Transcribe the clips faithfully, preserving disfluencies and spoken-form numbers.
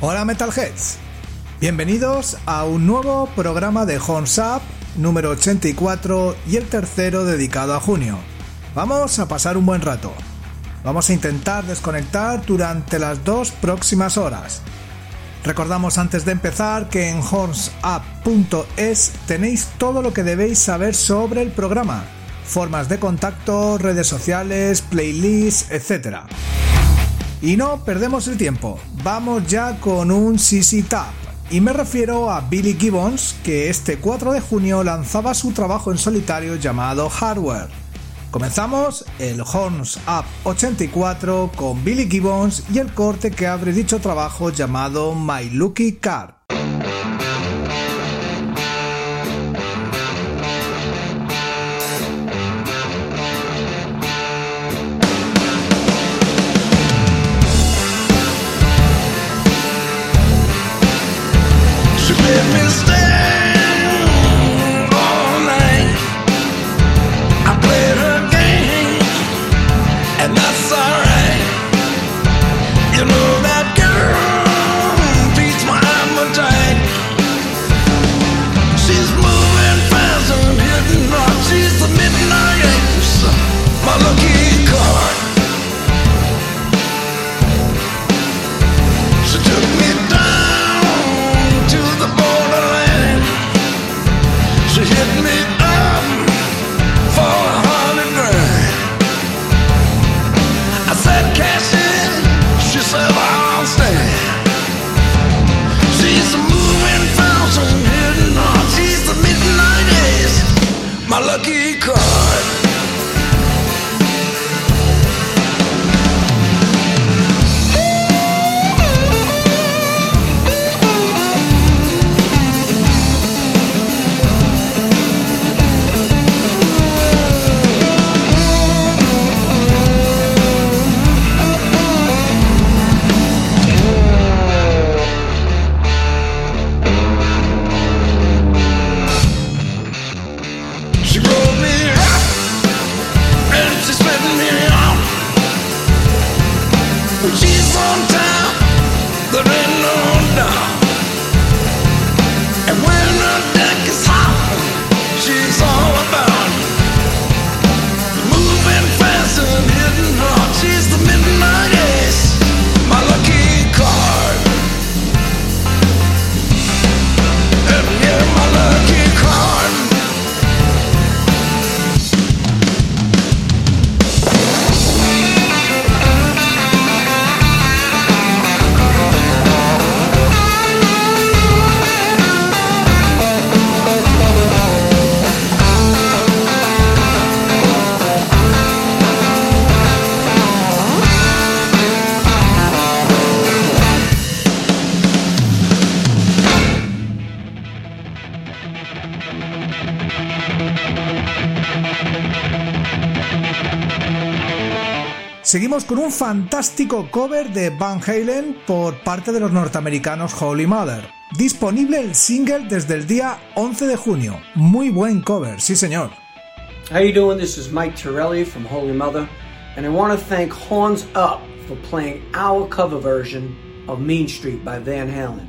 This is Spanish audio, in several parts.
Hola Metalheads, bienvenidos a un nuevo programa de Horns Up número ochenta y cuatro y el tercero dedicado a junio. Vamos a pasar un buen rato. Vamos a intentar desconectar durante las dos próximas horas. Recordamos antes de empezar que en horns up punto es tenéis todo lo que debéis saber sobre el programa, formas de contacto, redes sociales, playlists, etcétera. Y no perdemos el tiempo, vamos ya con un C C Top, y me refiero a Billy Gibbons, que este cuatro de junio lanzaba su trabajo en solitario llamado Hardware. Comenzamos el Horns Up ochenta y cuatro con Billy Gibbons y el corte que abre dicho trabajo llamado My Lucky Card. Seguimos con un fantástico cover de Van Halen por parte de los norteamericanos Holy Mother. Disponible el single desde el día once de junio. Muy buen cover, sí señor. How you doing? This is Mike Torelli from Holy Mother, and I want to thank Horns Up for playing our cover version of Mean Street by Van Halen.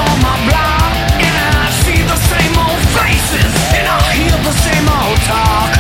Talk.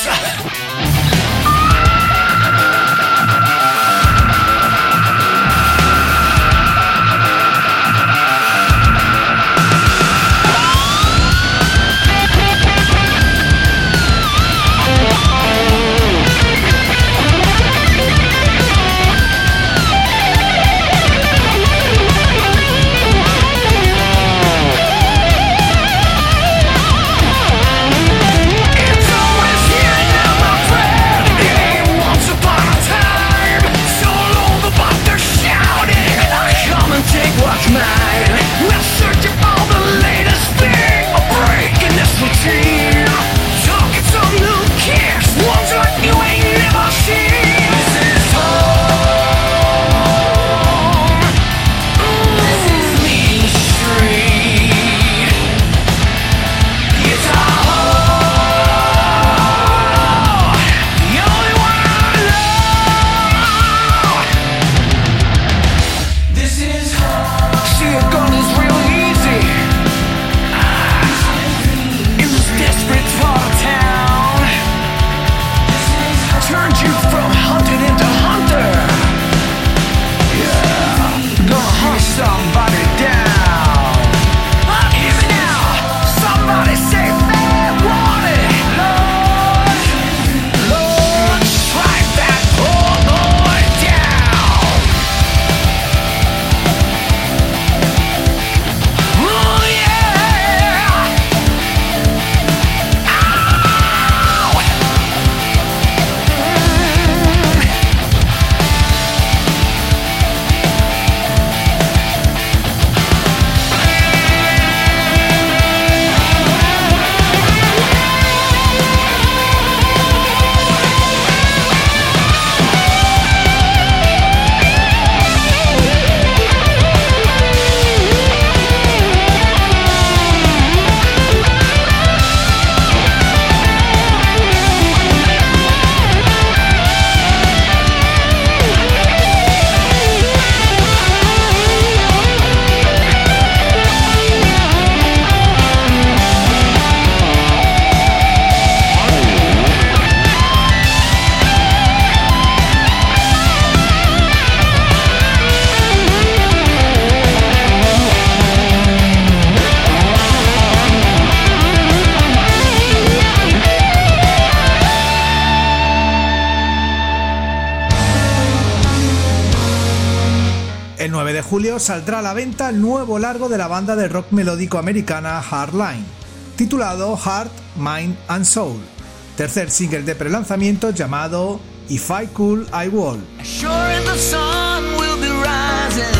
El nueve de julio saldrá a la venta el nuevo largo de la banda de rock melódico americana Hardline, titulado Heart, Mind and Soul, tercer single de prelanzamiento llamado If I Could, I Would. Sure as the sun will be rising,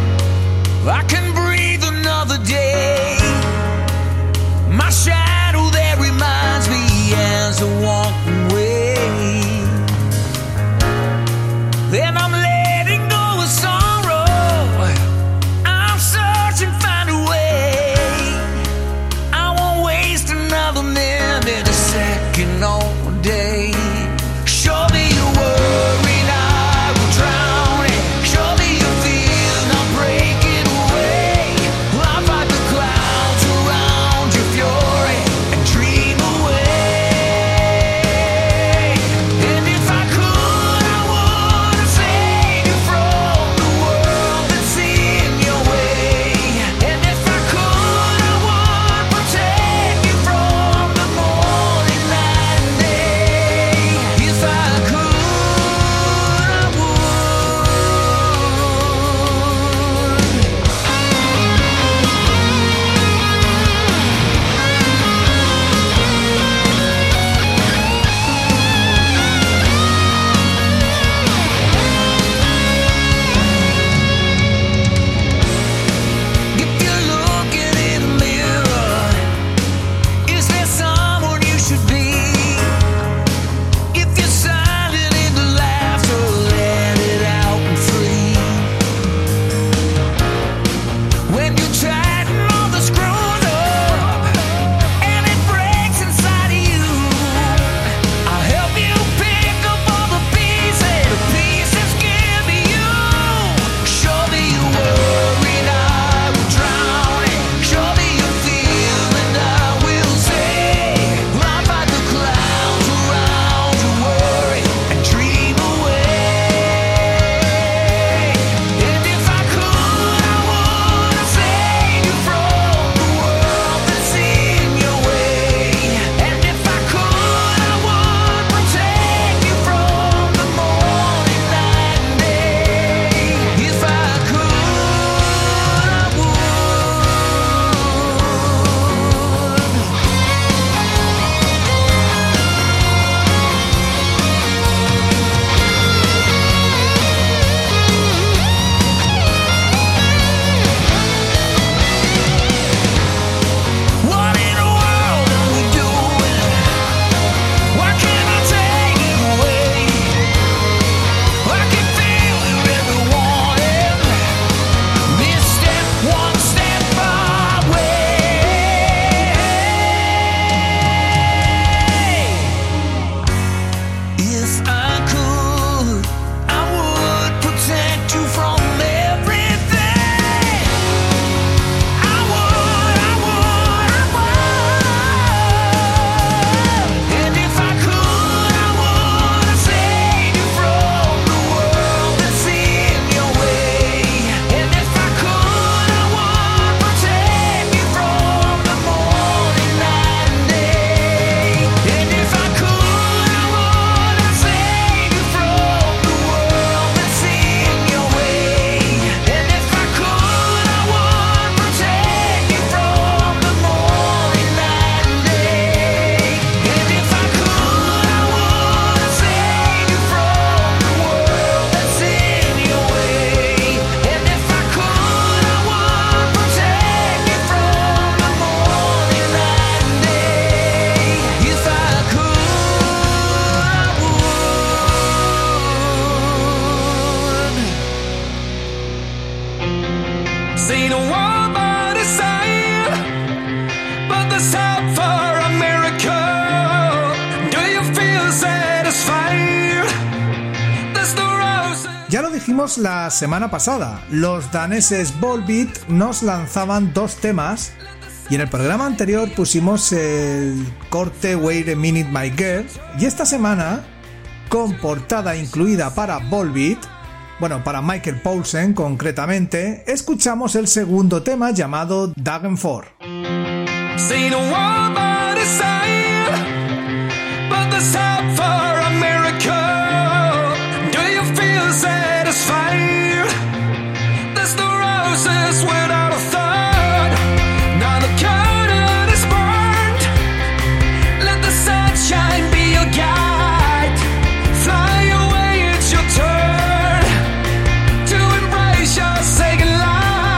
I can breathe another day. My shadow there reminds me as I walk away. Then I'm letting go of sorrow, I'm searching, find a way. I won't waste another minute, a second or a day. Show me your worry, I will drown it. Show me your fear, I'm breaking away. I'll fight the clouds around your fury. dijimos la semana pasada, los daneses Volbeat nos lanzaban dos temas y en el programa anterior pusimos el corte Wait a Minute My Girl, y esta semana, con portada incluida para Volbeat, bueno, para Michael Poulsen concretamente, escuchamos el segundo tema llamado Dagenford. Seen a world by the side, but there's hope for a miracle. Do you feel satisfied? There's no roses without a thought. Now the curtain is burned. Let the sunshine be your guide. Fly away, it's your turn to embrace your second life.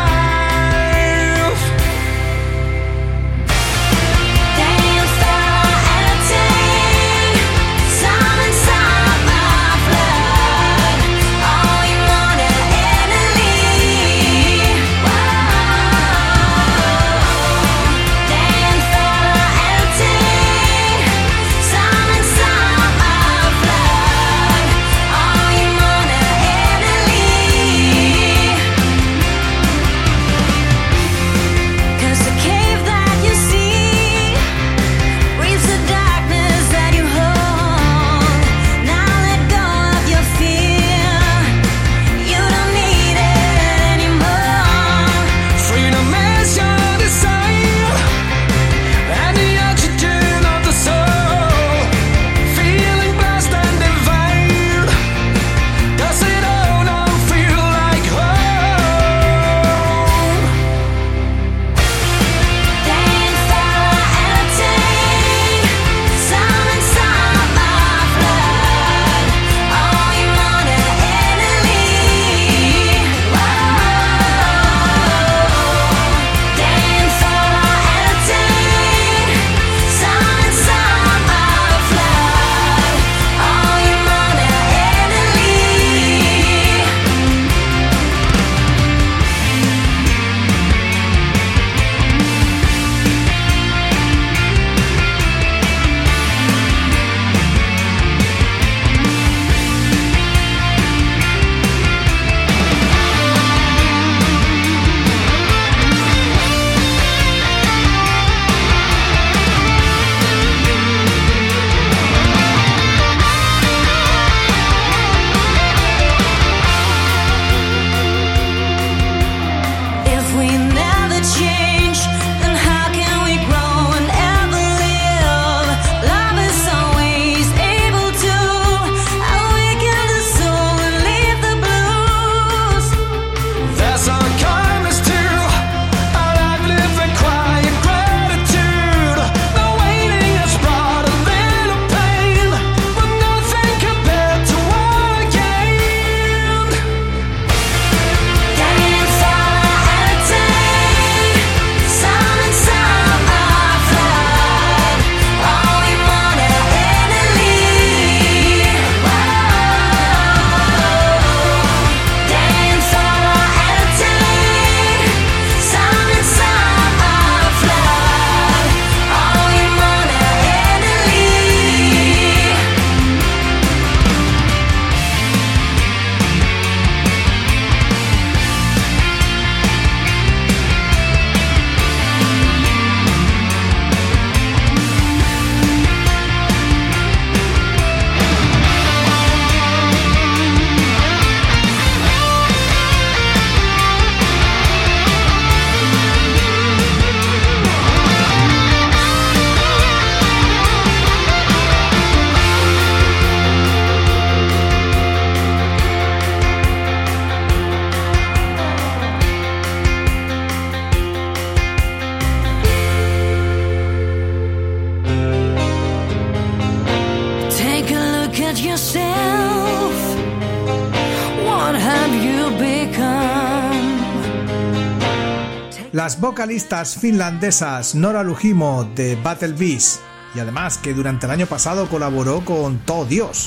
Las vocalistas finlandesas Nora Lujimo de Battle Beast, y además que durante el año pasado colaboró con Todo Dios,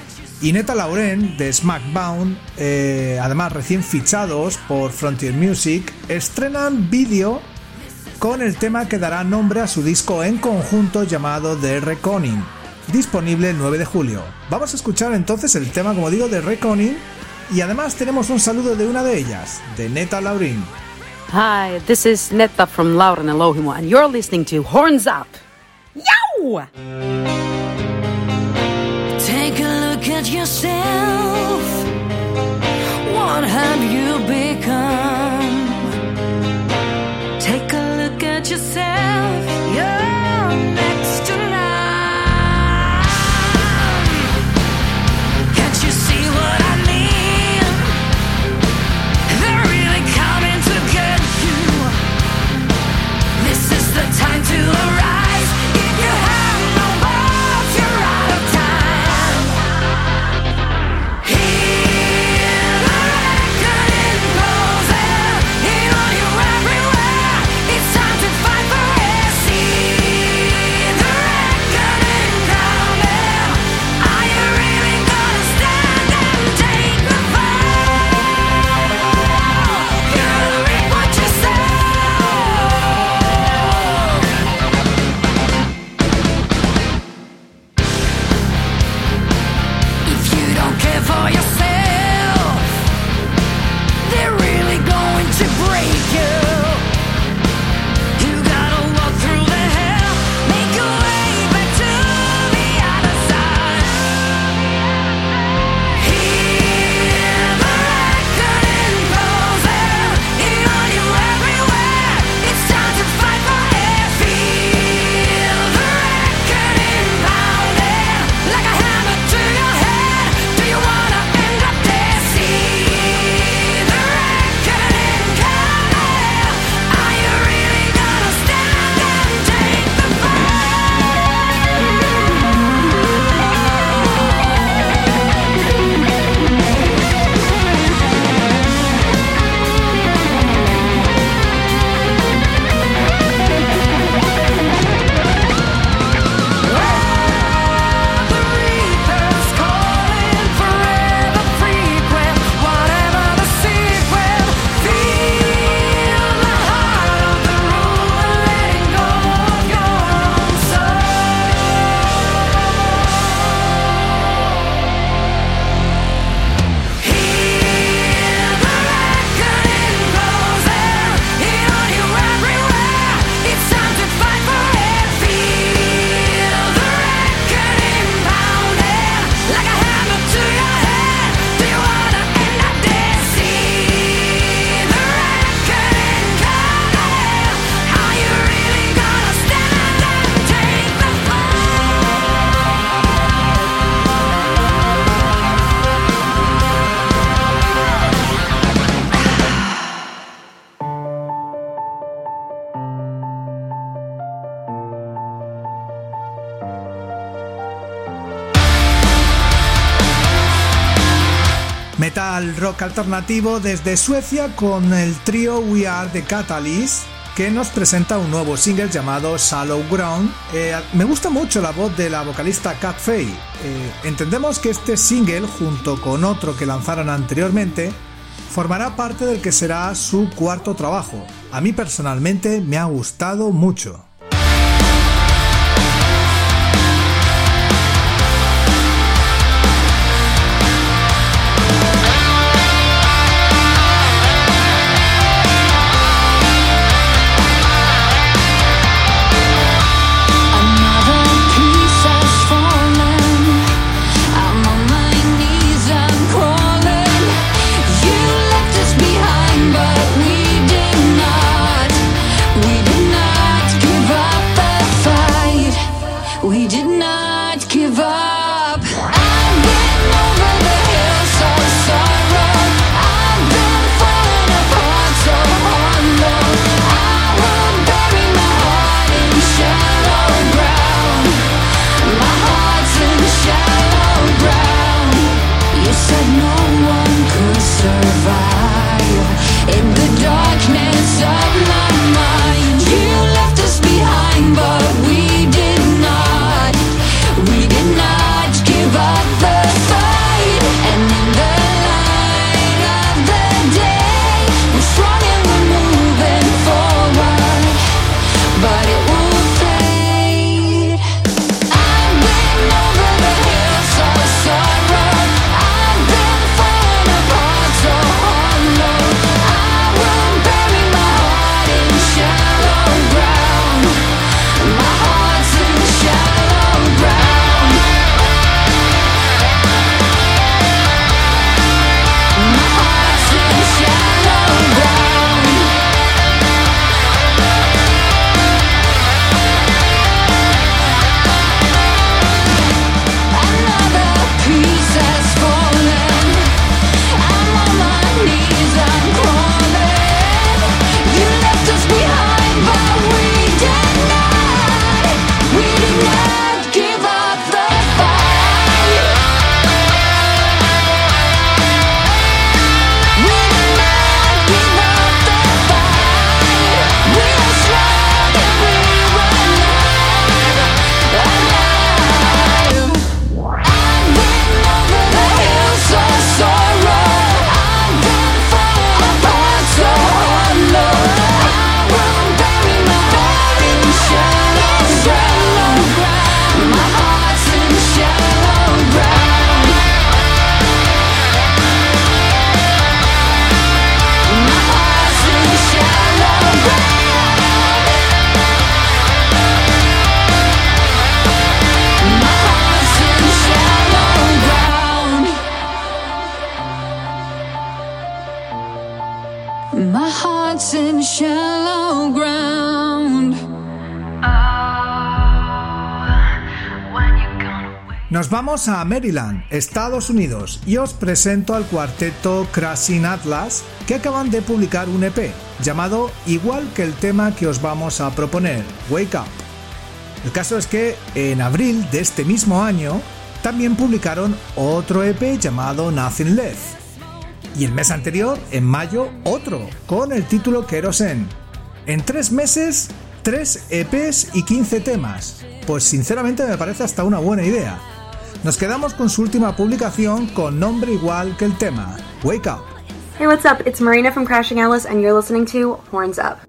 y Neta Lauren de Smackbound, eh, además recién fichados por Frontier Music, estrenan vídeo con el tema que dará nombre a su disco en conjunto llamado The Reckoning, disponible el nueve de julio. Vamos a escuchar entonces el tema, como digo, de Reckoning, y además tenemos un saludo de una de ellas, de Neta Laurín. Hi, this is Neta from Lauren Elohimo, and you're listening to Horns Up. Yow! Take a look at yourself. What have you become? Take a look at yourself. You're next to none. Can't you see what I mean? They're really coming to get you. This is the time to arise. If you have no balls, you're out of time. Hear the reckoning closing. Hear all you everywhere. It's time to fight for it. See the reckoning coming. Are you really gonna stand and take the fall? You'll reap what you sow. If you don't care for yourself, they're really going to break you. You gotta walk through the hell, make your way back to the other side. Hear the reckoning closing. Hear all you everywhere. It's time to fight for it. Feel the reckoning pounding like a hammer to your head. Do you wanna end up there? See the reckoning coming. Are you really gonna stand and take the The reaper's calling forever frequent. Whatever the sequel, feel the heart of the ruler letting go of your own soul. Hear the reckoning closing. Hear all you everywhere. It's time to fight for it. Feel the reckoning pounding like a hammer to your head. Do you wanna end up there? See the reckoning coming. Are you really gonna stand and take the Metal rock alternativo desde Suecia con el trío We Are The Catalyst, que nos presenta un nuevo single llamado Shallow Ground. Eh, me gusta mucho la voz de la vocalista Kat Fay. Eh, entendemos que este single, junto con otro que lanzaron anteriormente, formará parte del que será su cuarto trabajo. A mí personalmente me ha gustado mucho. Another piece has fallen. I'm on my knees, I'm crawling. You left us behind, but we did not. We did not give up the fight. We did not give up. I've been over the hills of sorrow. I've been falling apart so hollow. I will bury my heart in shallow ground. My heart's in shallow ground. You said no one could survive in the darkness of my mind. You left us behind, but we did not. Nos vamos a Maryland, Estados Unidos, y os presento al cuarteto Crashing Atlas, que acaban de publicar un E P llamado igual que el tema que os vamos a proponer, Wake Up. El caso es que en abril de este mismo año también publicaron otro E P llamado Nothing Left, y el mes anterior, en mayo, otro con el título Kerosene. En tres meses, tres E Pes y quince temas. Pues sinceramente me parece hasta una buena idea. Nos quedamos con su última publicación con nombre igual que el tema, Wake Up. Hey, what's up? It's Marina from Crashing Atlas, and you're listening to Horns Up.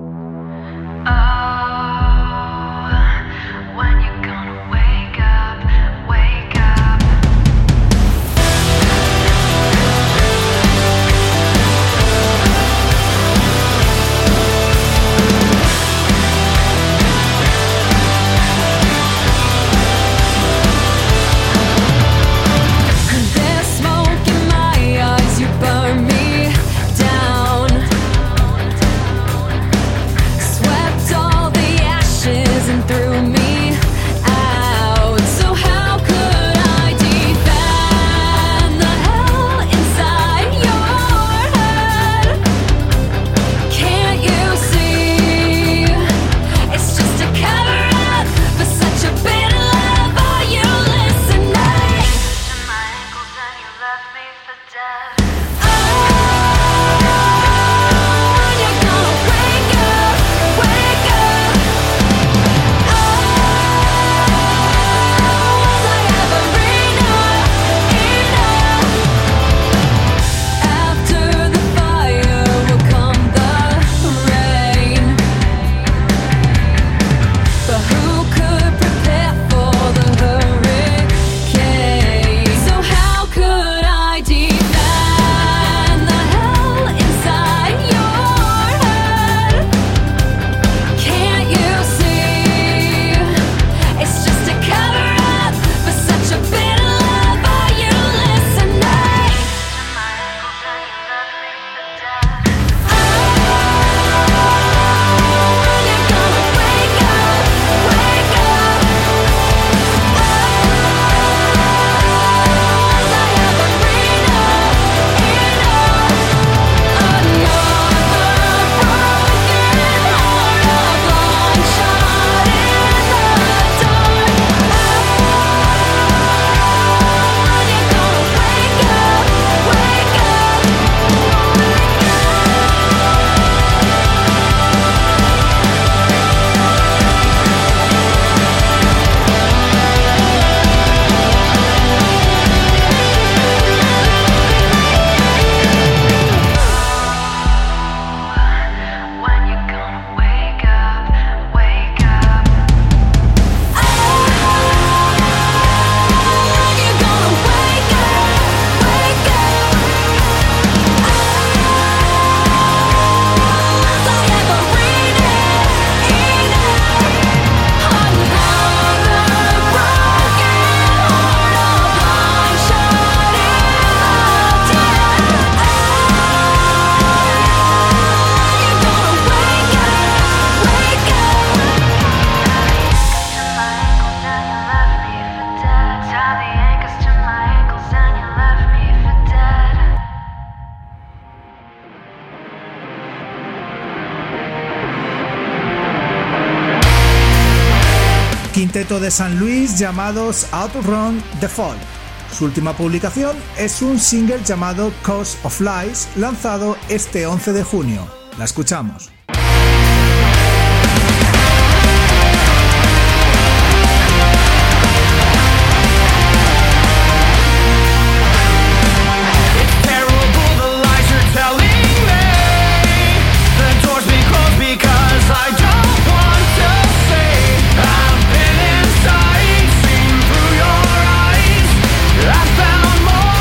Quinteto de San Luis llamados Outrun the Fall. Su última publicación es un single llamado Cause of Lies, lanzado este once de junio. La escuchamos.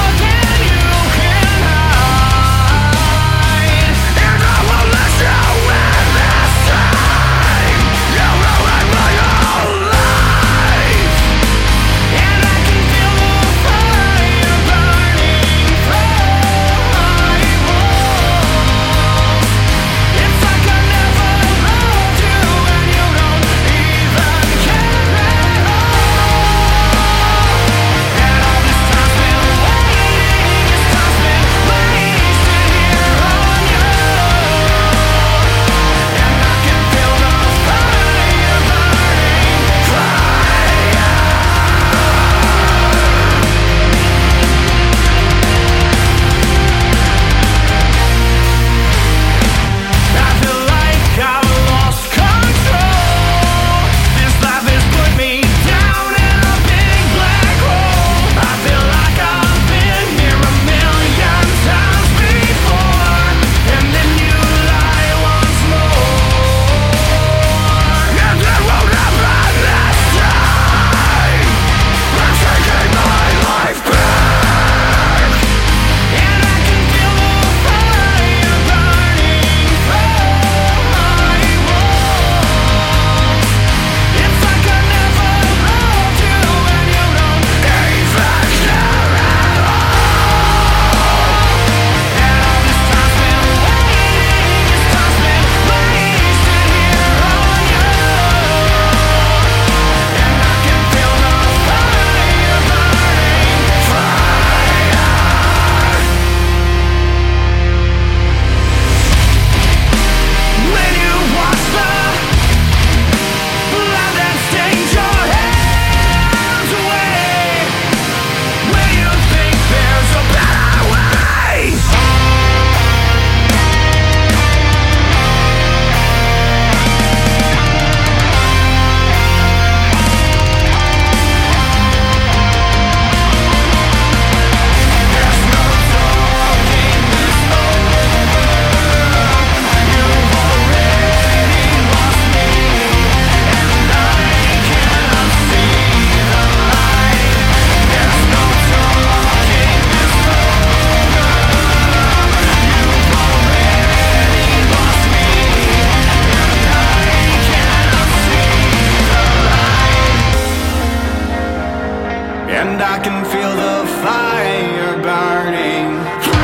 Show and I can feel the fire burning.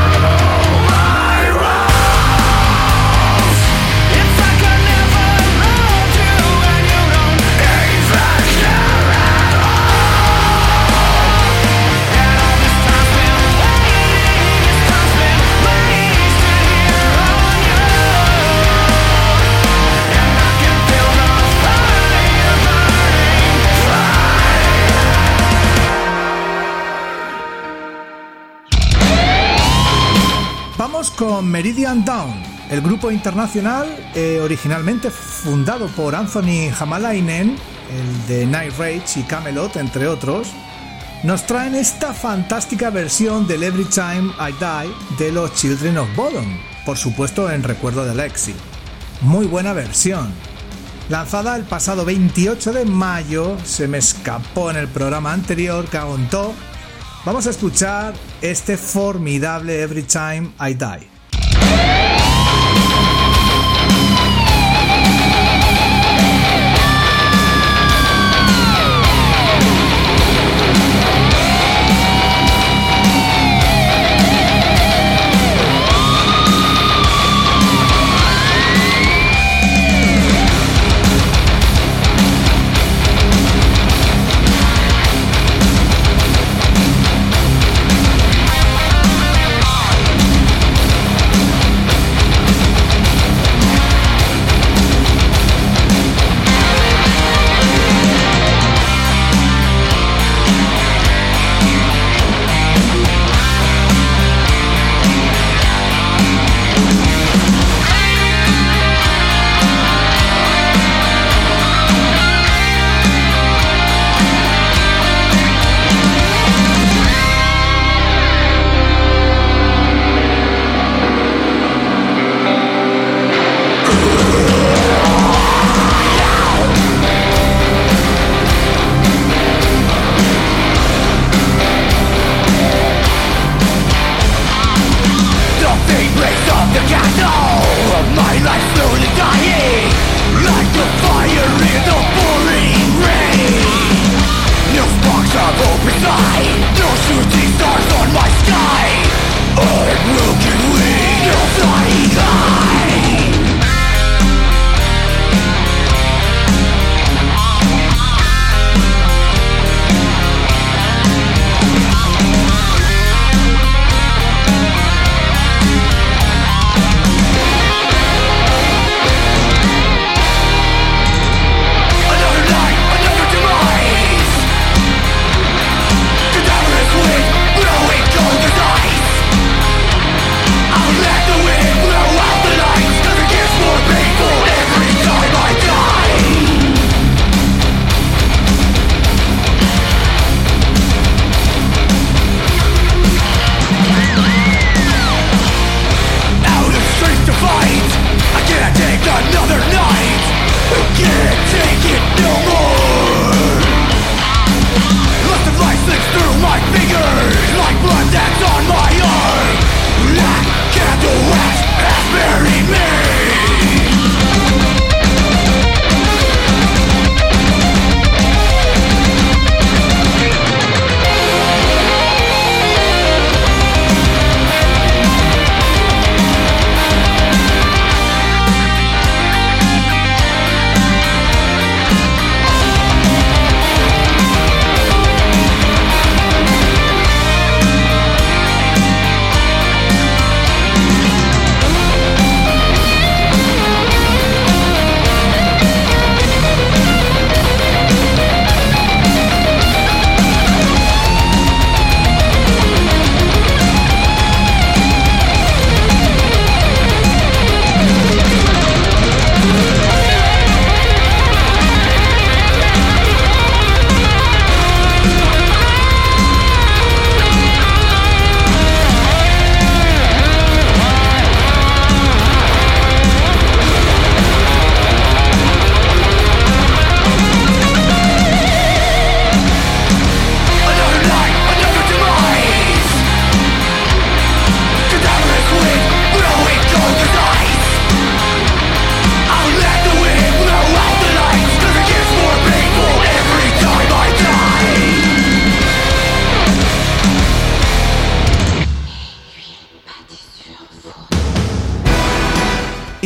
Vamos con Meridian Dawn, el grupo internacional eh, originalmente fundado por Anthony Hamalainen, el de Night Rage y Camelot, entre otros. Nos traen esta fantástica versión del Every Time I Die de los Children of Bodom, por supuesto en recuerdo de Lexi. Muy buena versión. Lanzada el pasado veintiocho de mayo, se me escapó en el programa anterior, cago en todo. Vamos a escuchar este formidable Every Time I Die.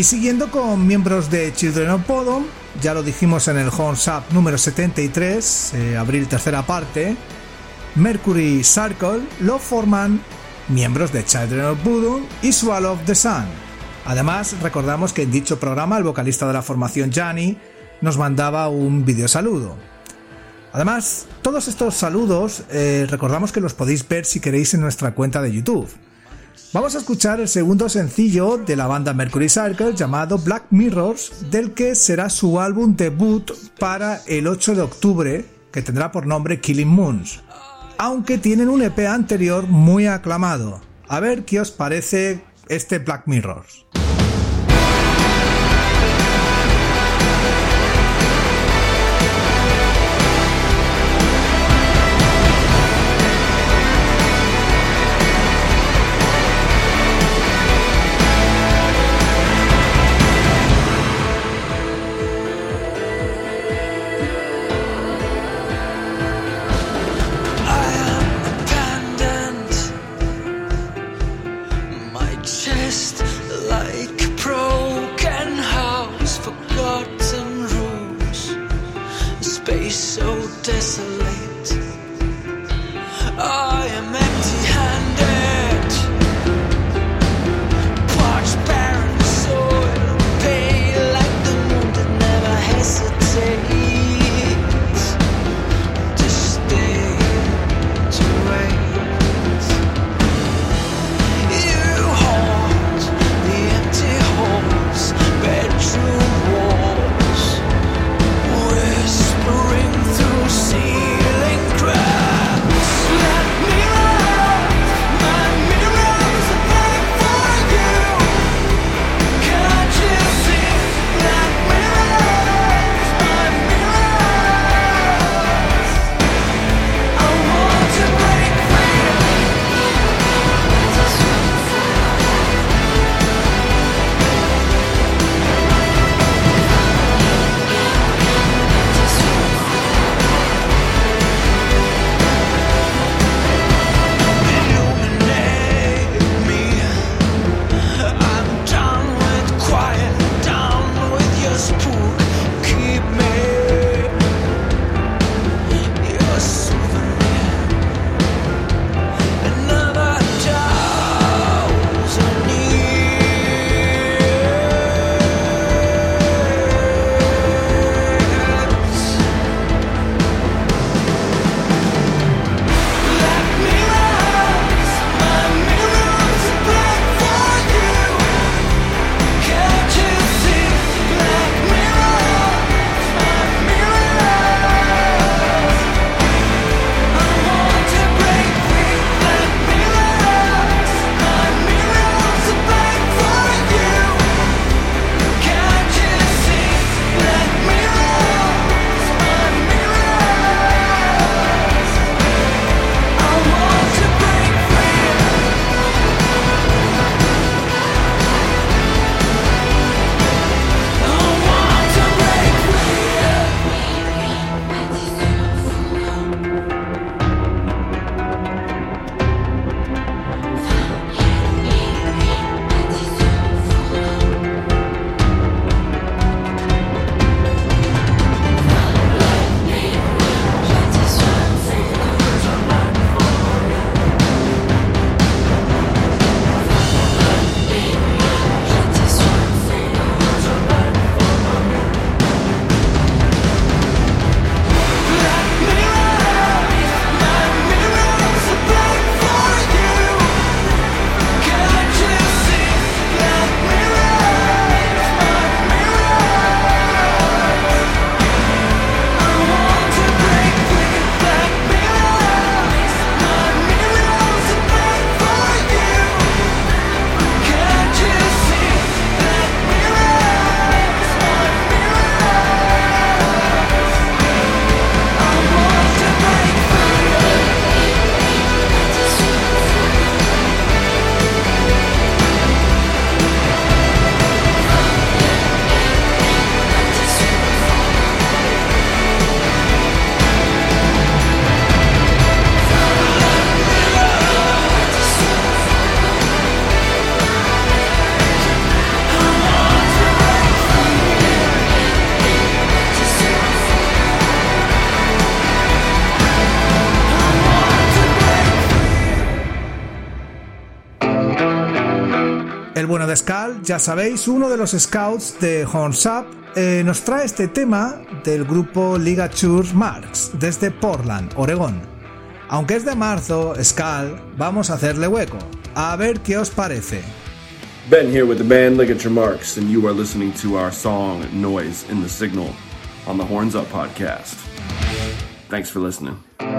Y siguiendo con miembros de Children of Bodom, ya lo dijimos en el Horns Up número setenta y tres, eh, abril tercera parte, Mercury Circle lo forman miembros de Children of Bodom y Swallow of the Sun. Además, recordamos que en dicho programa el vocalista de la formación Gianni nos mandaba un video saludo. Además, todos estos saludos eh, recordamos que los podéis ver si queréis en nuestra cuenta de YouTube. Vamos a escuchar el segundo sencillo de la banda Mercury Circle llamado Black Mirrors, del que será su álbum debut para el ocho de octubre, que tendrá por nombre Killing Moons, aunque tienen un E P anterior muy aclamado. A ver qué os parece este Black Mirrors. Whispering through ceilings. El bueno de Skal, ya sabéis, uno de los scouts de Horns Up, eh, nos trae este tema del grupo Ligature Marks desde Portland, Oregón. Aunque es de marzo, Skal, vamos a hacerle hueco. A ver qué os parece. Ben here with the band Ligature Marks, and you are listening to our song Noise in the Signal on the Horns Up podcast. Thanks for listening.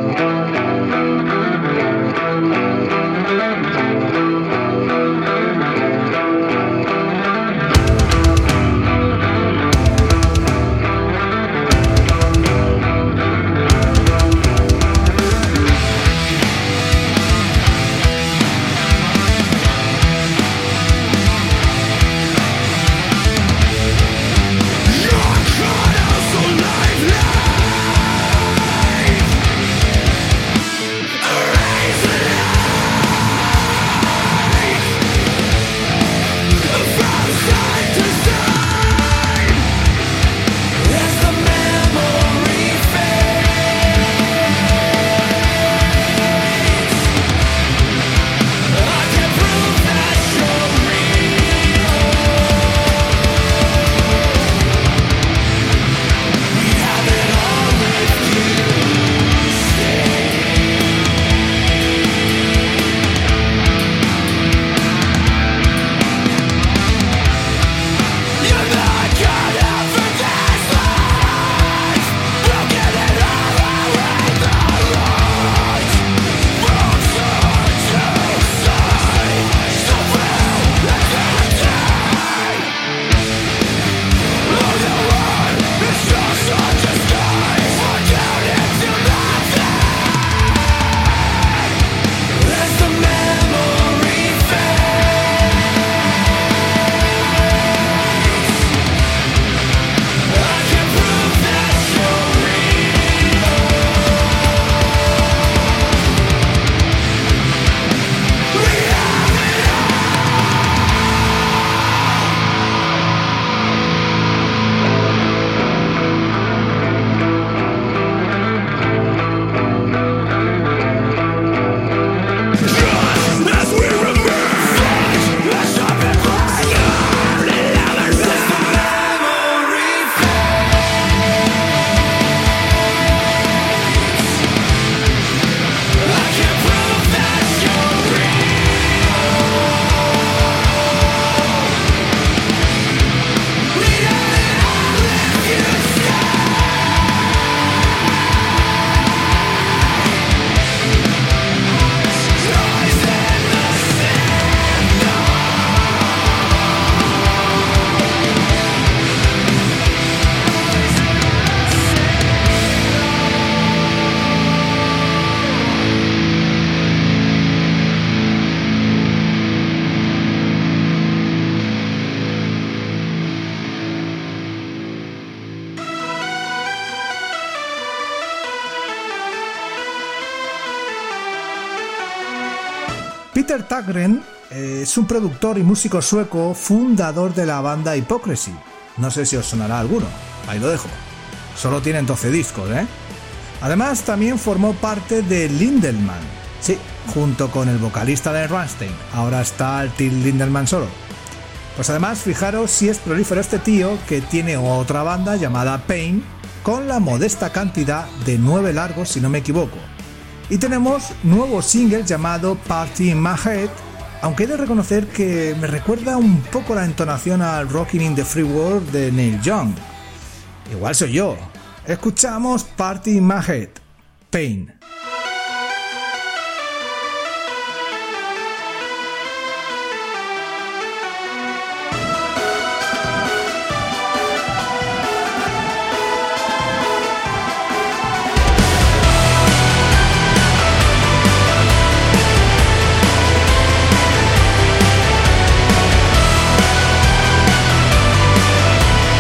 Peter Tägtgren eh, es un productor y músico sueco, fundador de la banda Hypocrisy. No sé si os sonará alguno, ahí lo dejo. Solo tienen doce discos, ¿eh? Además, también formó parte de Lindemann, sí, junto con el vocalista de Rammstein. Ahora está el Till Lindemann solo. Pues además, fijaros si es prolífero este tío, que tiene otra banda llamada Pain, con la modesta cantidad de nueve largos, si no me equivoco. Y tenemos nuevo single llamado Party in My Head, aunque he de reconocer que me recuerda un poco la entonación al Rockin' in the Free World de Neil Young. Igual soy yo. Escuchamos Party in My Head, Pain.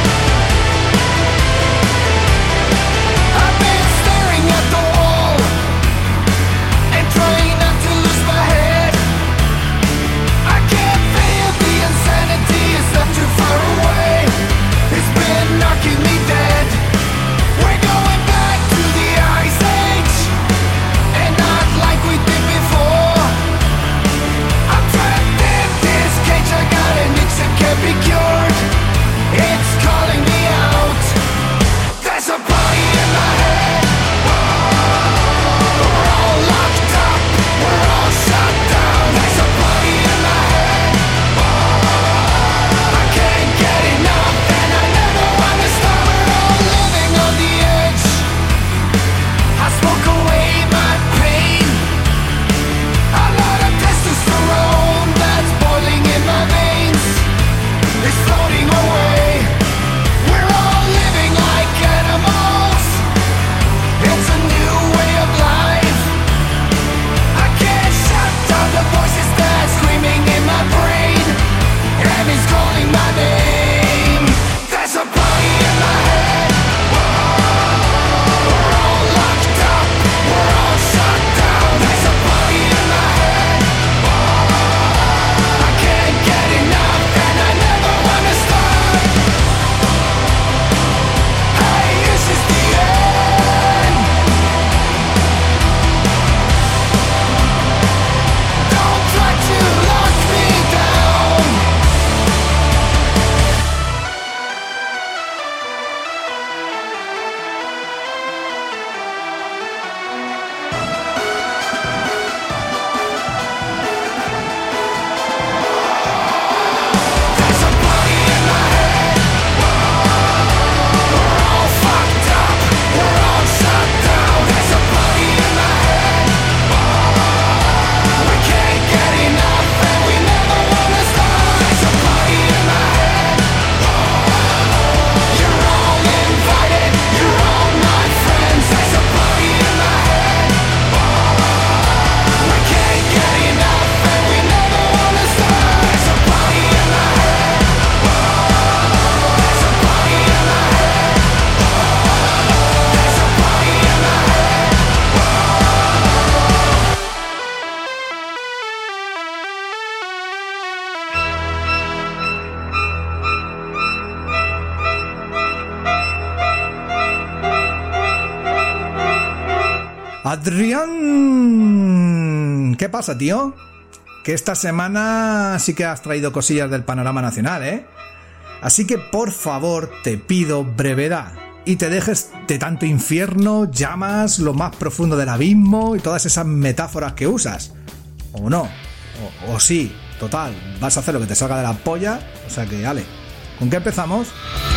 I've been staring at the wall. Adrián, ¿qué pasa, tío? Que esta semana sí que has traído cosillas del panorama nacional, ¿eh? Así que por favor te pido brevedad y te dejes de tanto infierno, llamas, lo más profundo del abismo y todas esas metáforas que usas. O no, o, o sí, total, vas a hacer lo que te salga de la polla, o sea que, ale, ¿con qué empezamos?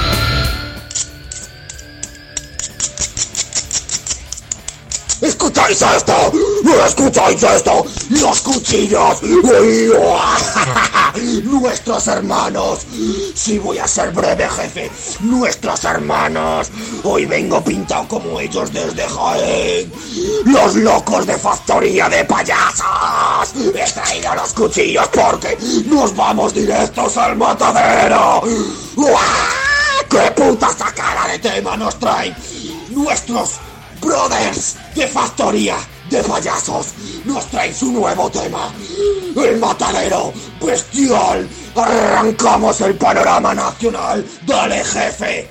¿Escucháis esto? ¿Escucháis esto? ¡Los cuchillos! ¡Uy! ¡Nuestros hermanos! Sí, voy a ser breve, jefe. ¡Nuestros hermanos! Hoy vengo pintado como ellos desde Jaén. ¡Los locos de factoría de payasos! He traído los cuchillos porque nos vamos directos al matadero. ¡Uah! ¡Qué puta sacada de tema nos traen! ¡Nuestros brothers de factoría de payasos nos traen su nuevo tema, el matadero bestial! Arrancamos el panorama nacional. ¡Dale, jefe!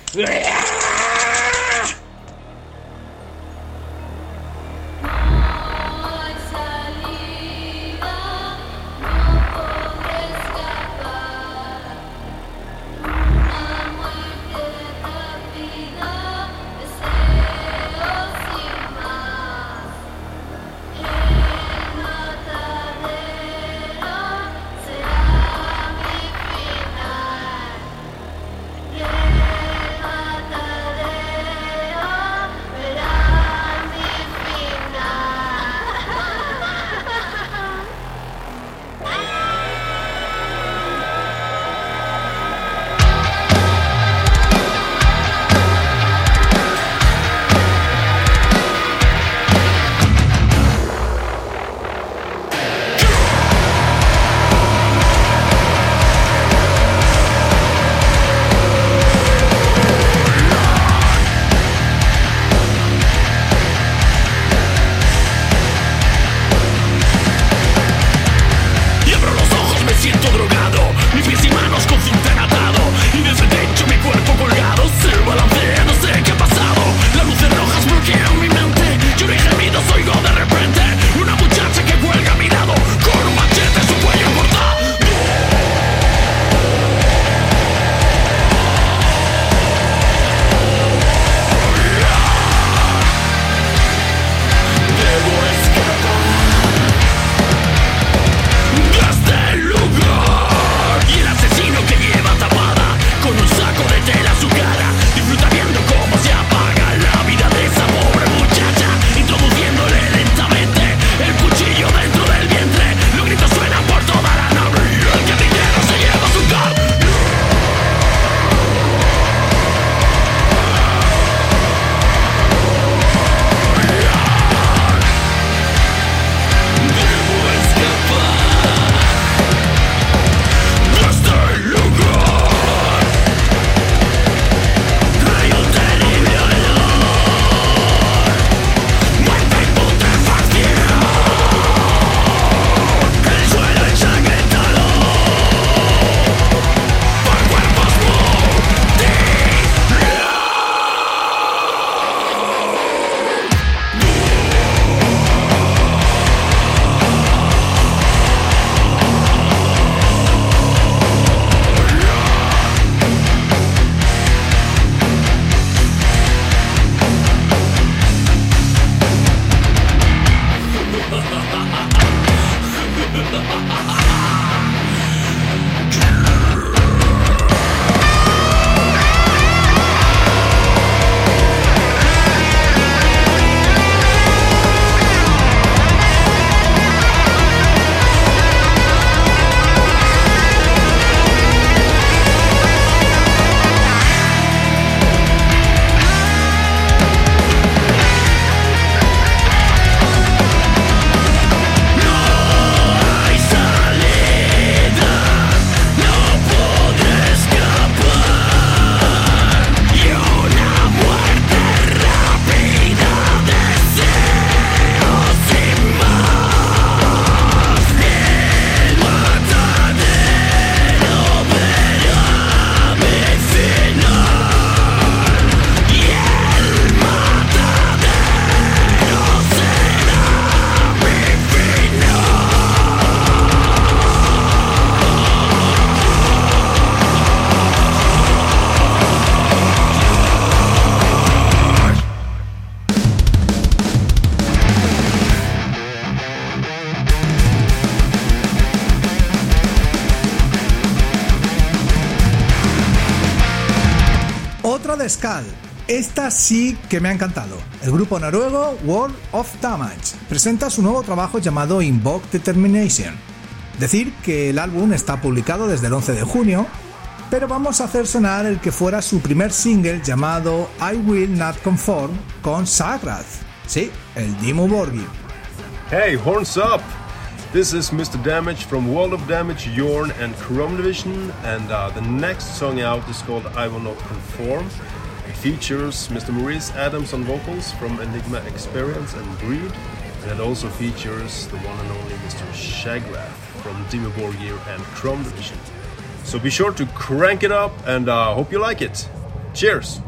de Skull. Esta sí que me ha encantado. El grupo noruego World of Damage presenta su nuevo trabajo llamado Invoke Determination. Decir que el álbum está publicado desde el once de junio, pero vamos a hacer sonar el que fuera su primer single llamado I Will Not Conform con Sagrath. Sí, el Dimmu Borgir. Hey, horns up! This is Mister Damage from World of Damage, Yorn and Chrome Division, and uh, the next song out is called I Will Not Conform. It features Mister Maurice Adams on vocals from Enigma Experience and Breed, and it also features the one and only Mister Shagrath from Dimmu Borgir and Chrome Division. So be sure to crank it up and uh, hope you like it. Cheers!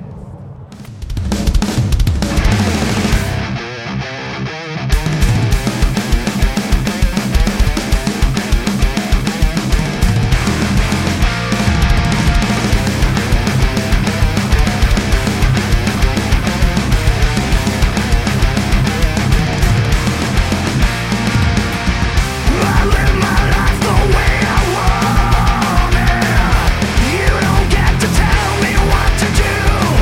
You don't get to tell me what to do.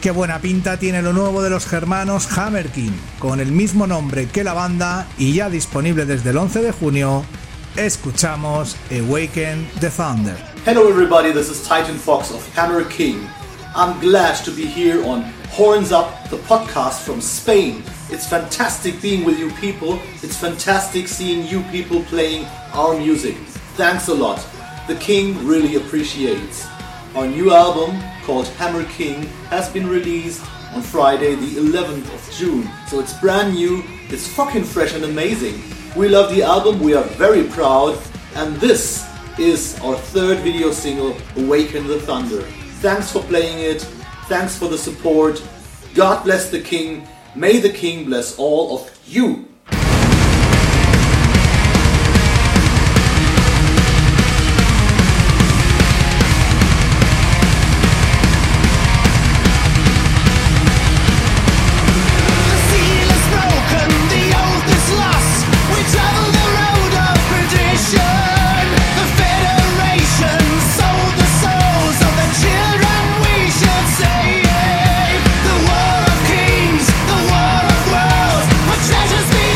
Qué buena pinta tiene lo nuevo de los germanos Hammer King, con el mismo nombre que la banda y ya disponible desde el once de junio. Escuchamos Awaken the Thunder. Hello everybody, this is Titan Fox of Hammer King. I'm glad to be here on Horns Up, the podcast from Spain. It's fantastic being with you people. It's fantastic seeing you people playing our music. Thanks a lot. The King really appreciates. Our new album, called Hammer King, has been released on Friday the eleventh of June. So it's brand new, it's fucking fresh and amazing. We love the album, we are very proud, and this is our third video single, Awaken the Thunder. Thanks for playing it, thanks for the support. God bless the King, may the King bless all of you. Treasures be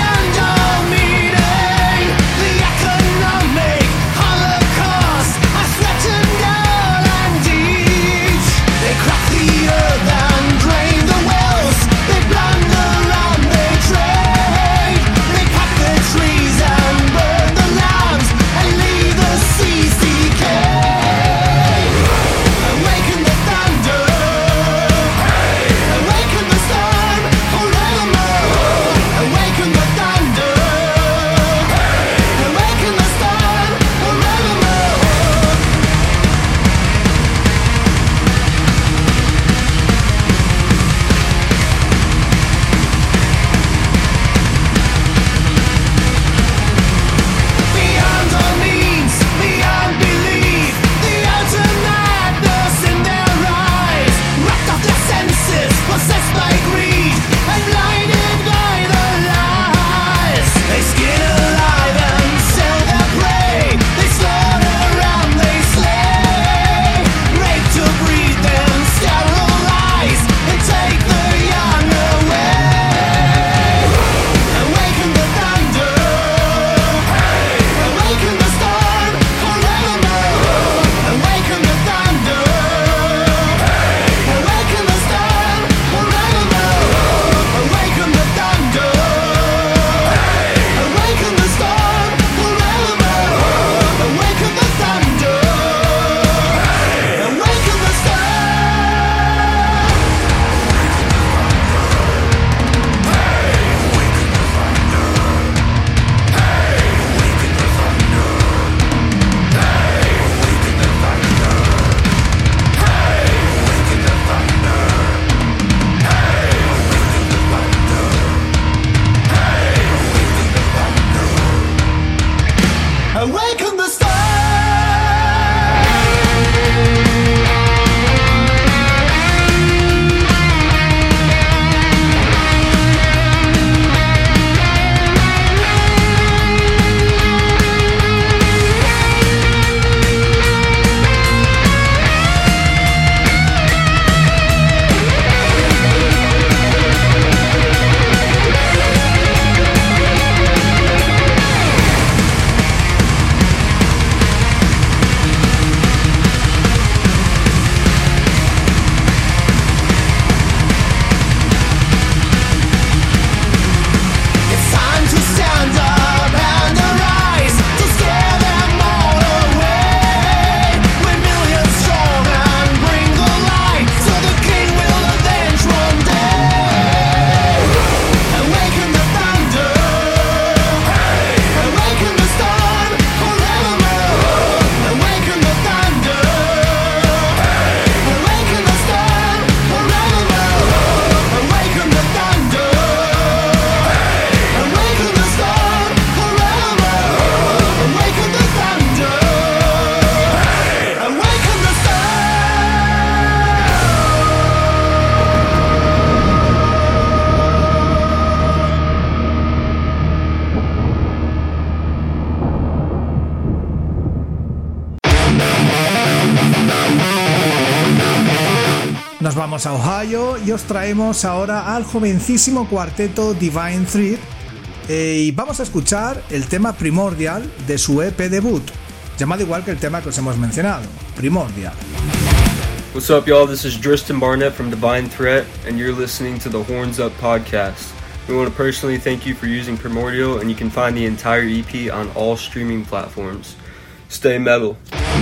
Nos vamos a Ohio y os traemos ahora al jovencísimo cuarteto Divine Threat eh, y vamos a escuchar el tema Primordial de su E P debut, llamado igual que el tema que os hemos mencionado, Primordial. What's up, y'all? This is Dristan Barnett from Divine Threat, and you're listening to the Horns Up podcast. We want to personally thank you for using Primordial, and you can find the entire E P on all streaming platforms. Stay metal.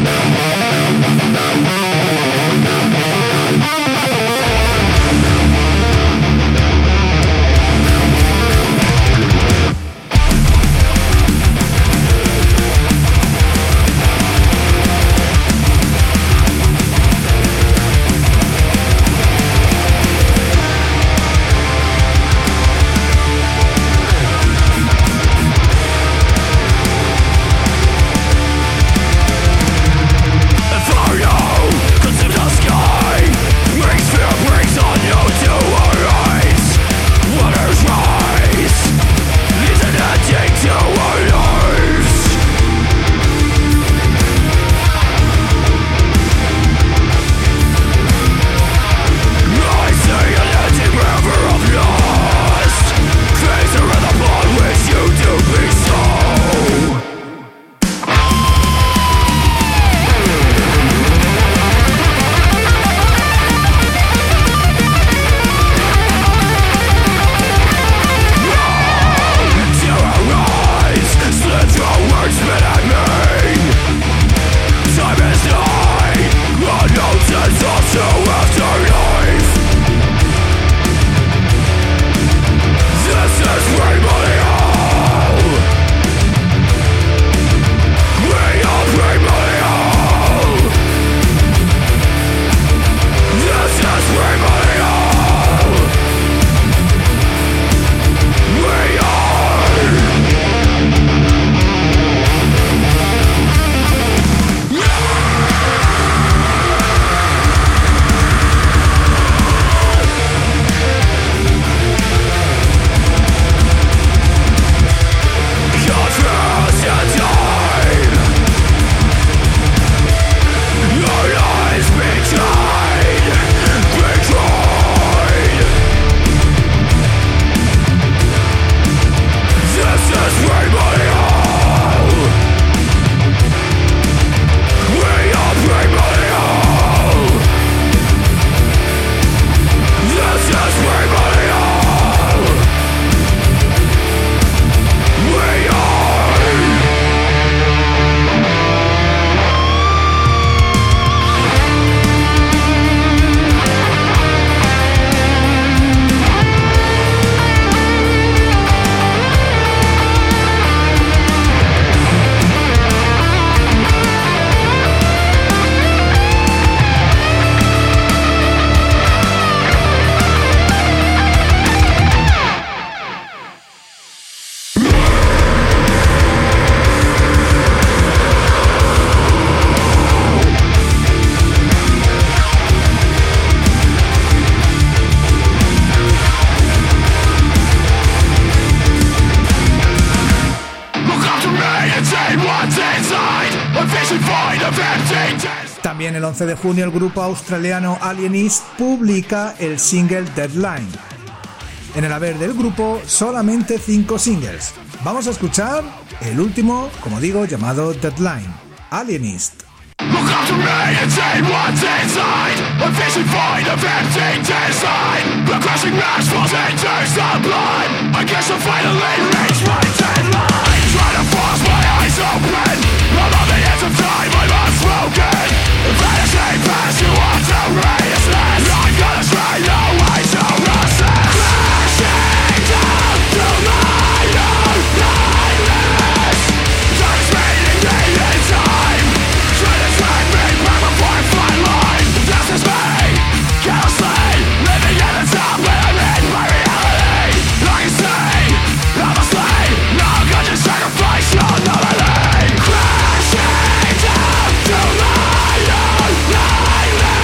También el once de junio el grupo australiano Alienist publica el single Deadline. En el haber del grupo solamente cinco singles. Vamos a escuchar el último, como digo, llamado Deadline, Alienist. Look up to me and say what's inside. A vision void of empty design. The crashing mass falls into the blood. I guess I'll finally reach my deadline. Try to force my eyes open. I'm on the edge of time, I'm unspoken. Vanishing past you want to restless. I'm gonna try no way to resist. Crashing down to my own nightmares. Time is fading me in time. Try to drag me back before I fly line. This is me, carelessly living at the top when I'm in my reality. I can see, I'm a slave. Now I'm gonna sacrifice your knowledge. Crashing down to my own nightmares.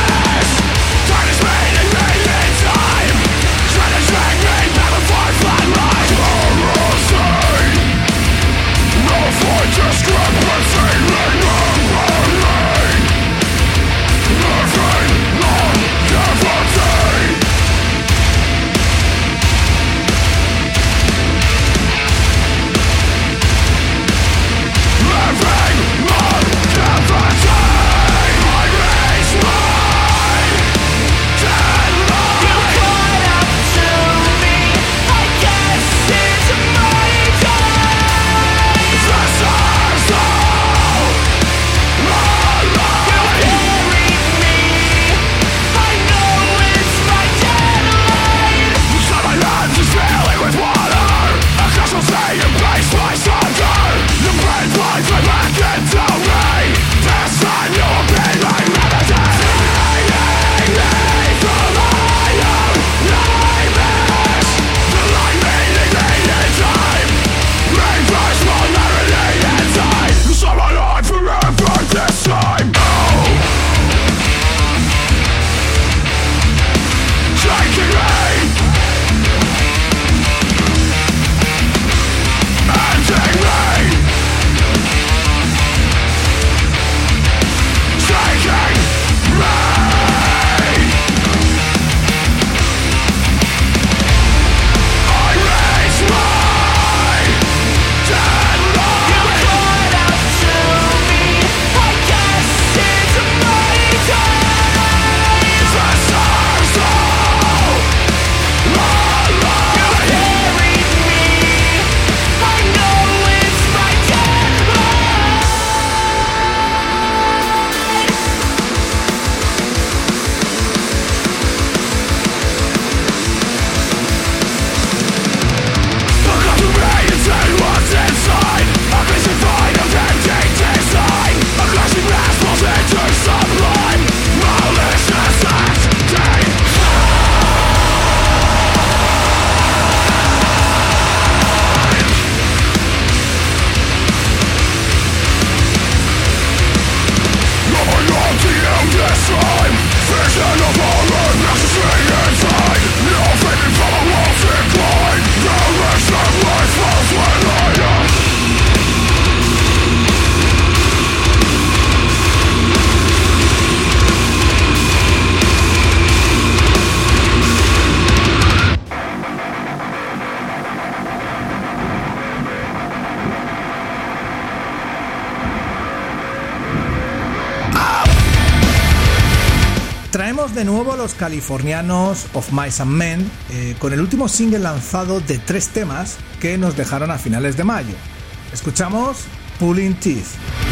Tenemos de nuevo a los californianos Of Mice and Men eh, con el último single lanzado de tres temas que nos dejaron a finales de mayo. Escuchamos Pulling Teeth.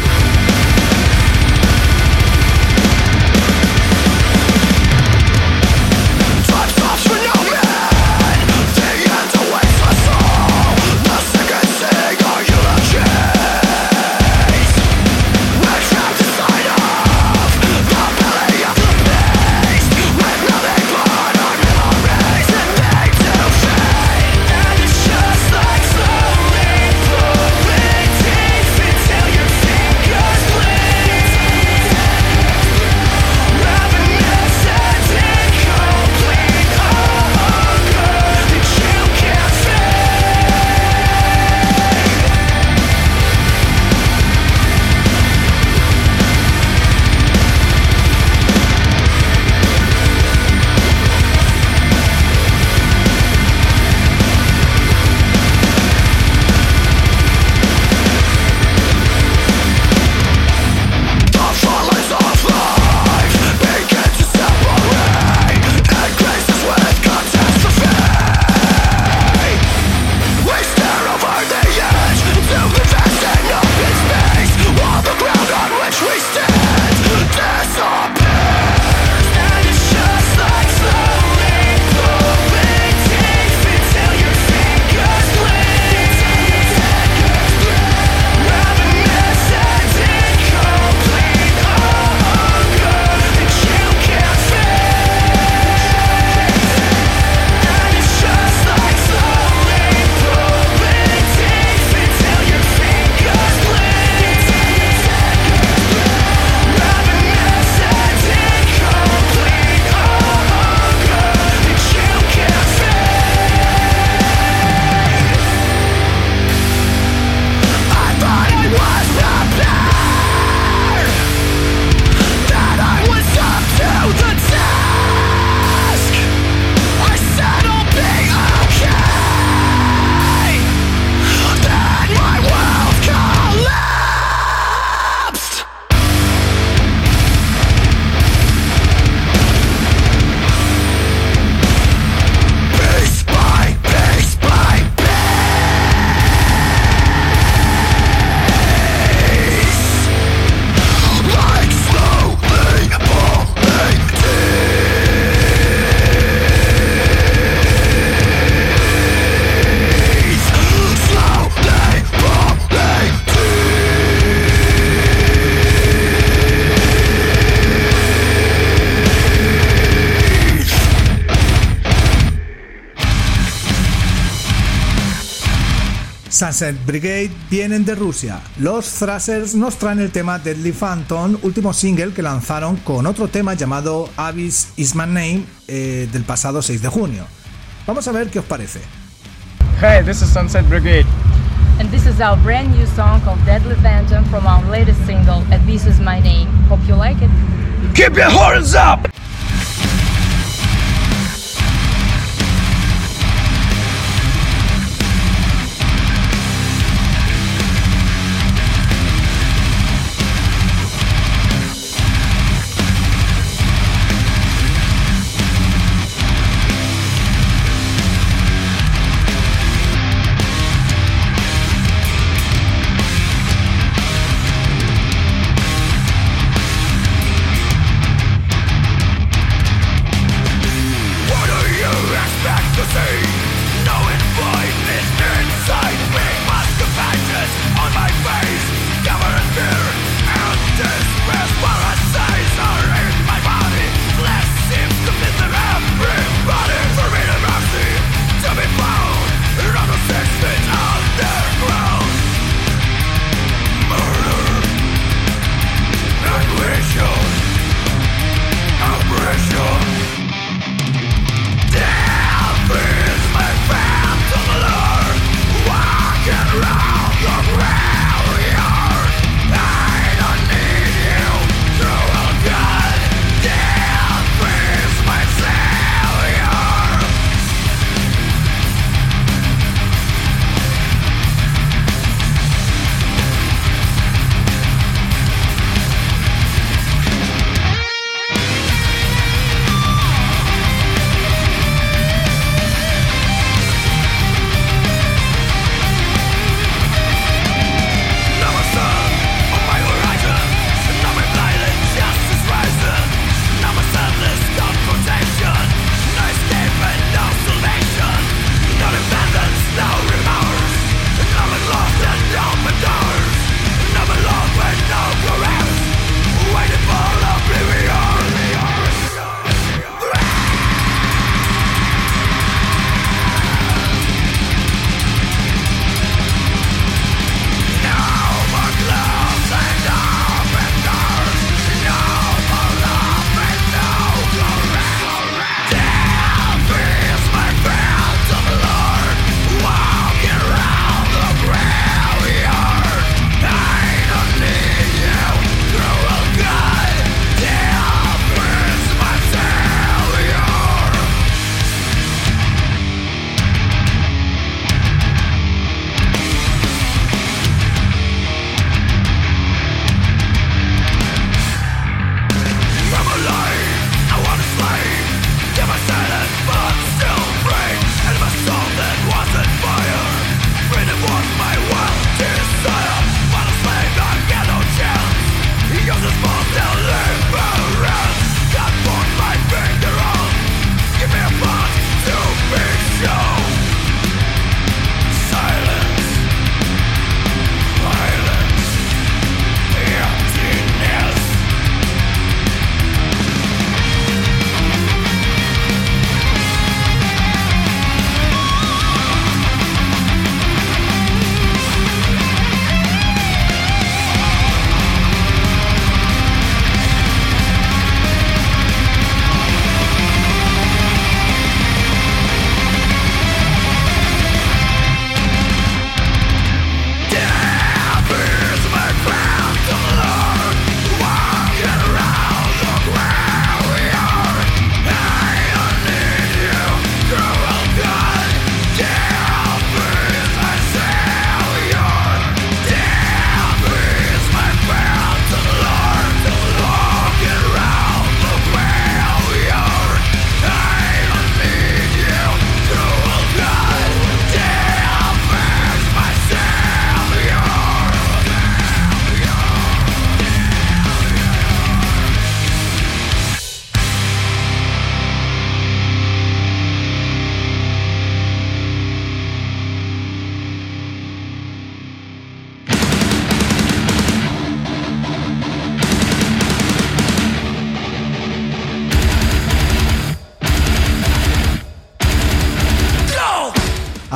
Sunset Brigade vienen de Rusia. Los Thrashers nos traen el tema Deadly Phantom, último single que lanzaron con otro tema llamado Abyss Is My Name eh, del pasado seis de junio. Vamos a ver qué os parece. Hey, this is Sunset Brigade. And this is our brand new song called Deadly Phantom from our latest single, Abyss Is My Name. Hope you like it. Keep your horns up!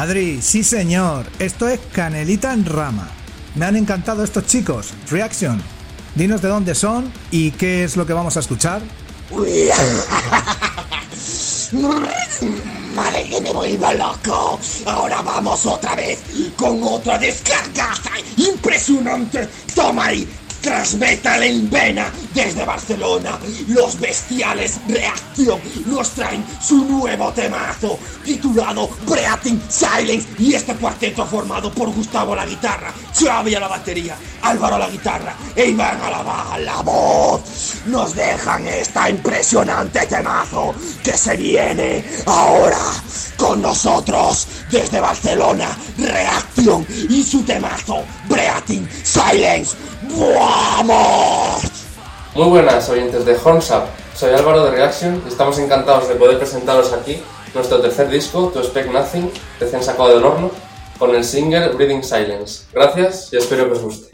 Adri, sí señor, esto es canelita en rama. Me han encantado estos chicos. Reaction, dinos de dónde son y qué es lo que vamos a escuchar. Madre que me vuelva loco. Ahora vamos otra vez con otra descargaza impresionante. Toma ahí, thrash metal en vena desde Barcelona. Los bestiales Reaction nos traen su nuevo temazo titulado Breathing Silence, y este cuarteto formado por Gustavo a la guitarra, Xavi a la batería, Álvaro a la guitarra e Iván a la, a la voz nos dejan esta impresionante temazo que se viene ahora con nosotros desde Barcelona. Reaction y su temazo Breathing Silence. ¡Vamos! Muy buenas, oyentes de Horns Up. Soy Álvaro de Reaction y estamos encantados de poder presentaros aquí nuestro tercer disco, To Expect Nothing, recién sacado del horno, con el single Breathing Silence. Gracias y espero que os guste.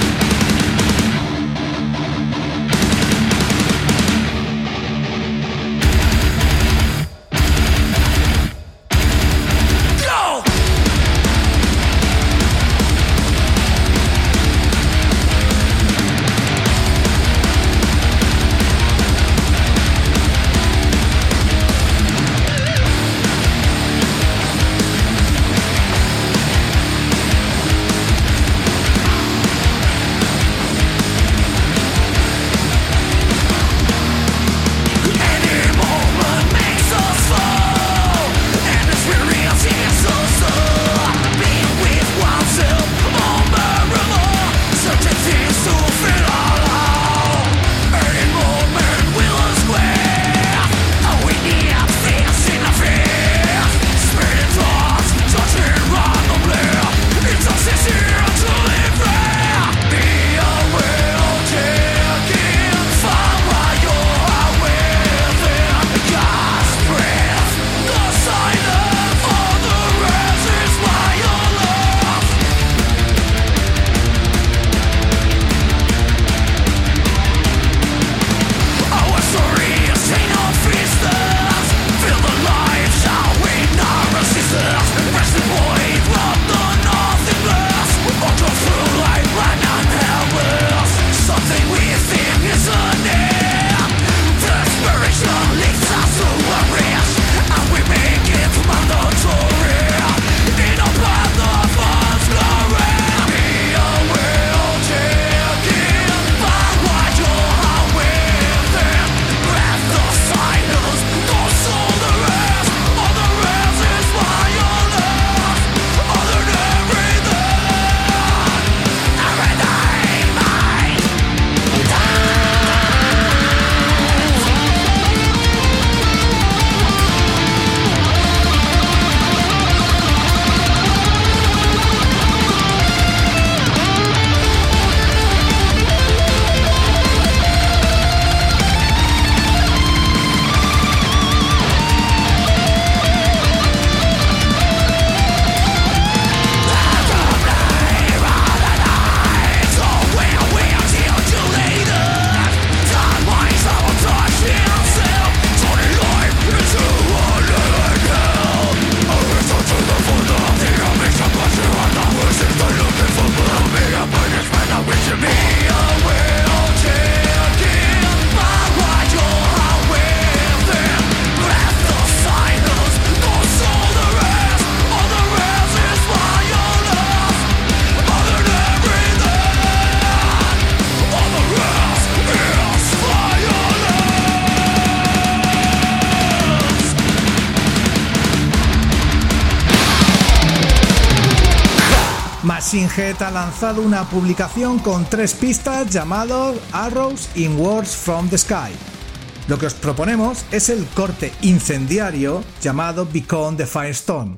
Machine Head ha lanzado una publicación con tres pistas llamado Arrows in Words from the Sky. Lo que os proponemos es el corte incendiario llamado Become the Firestorm.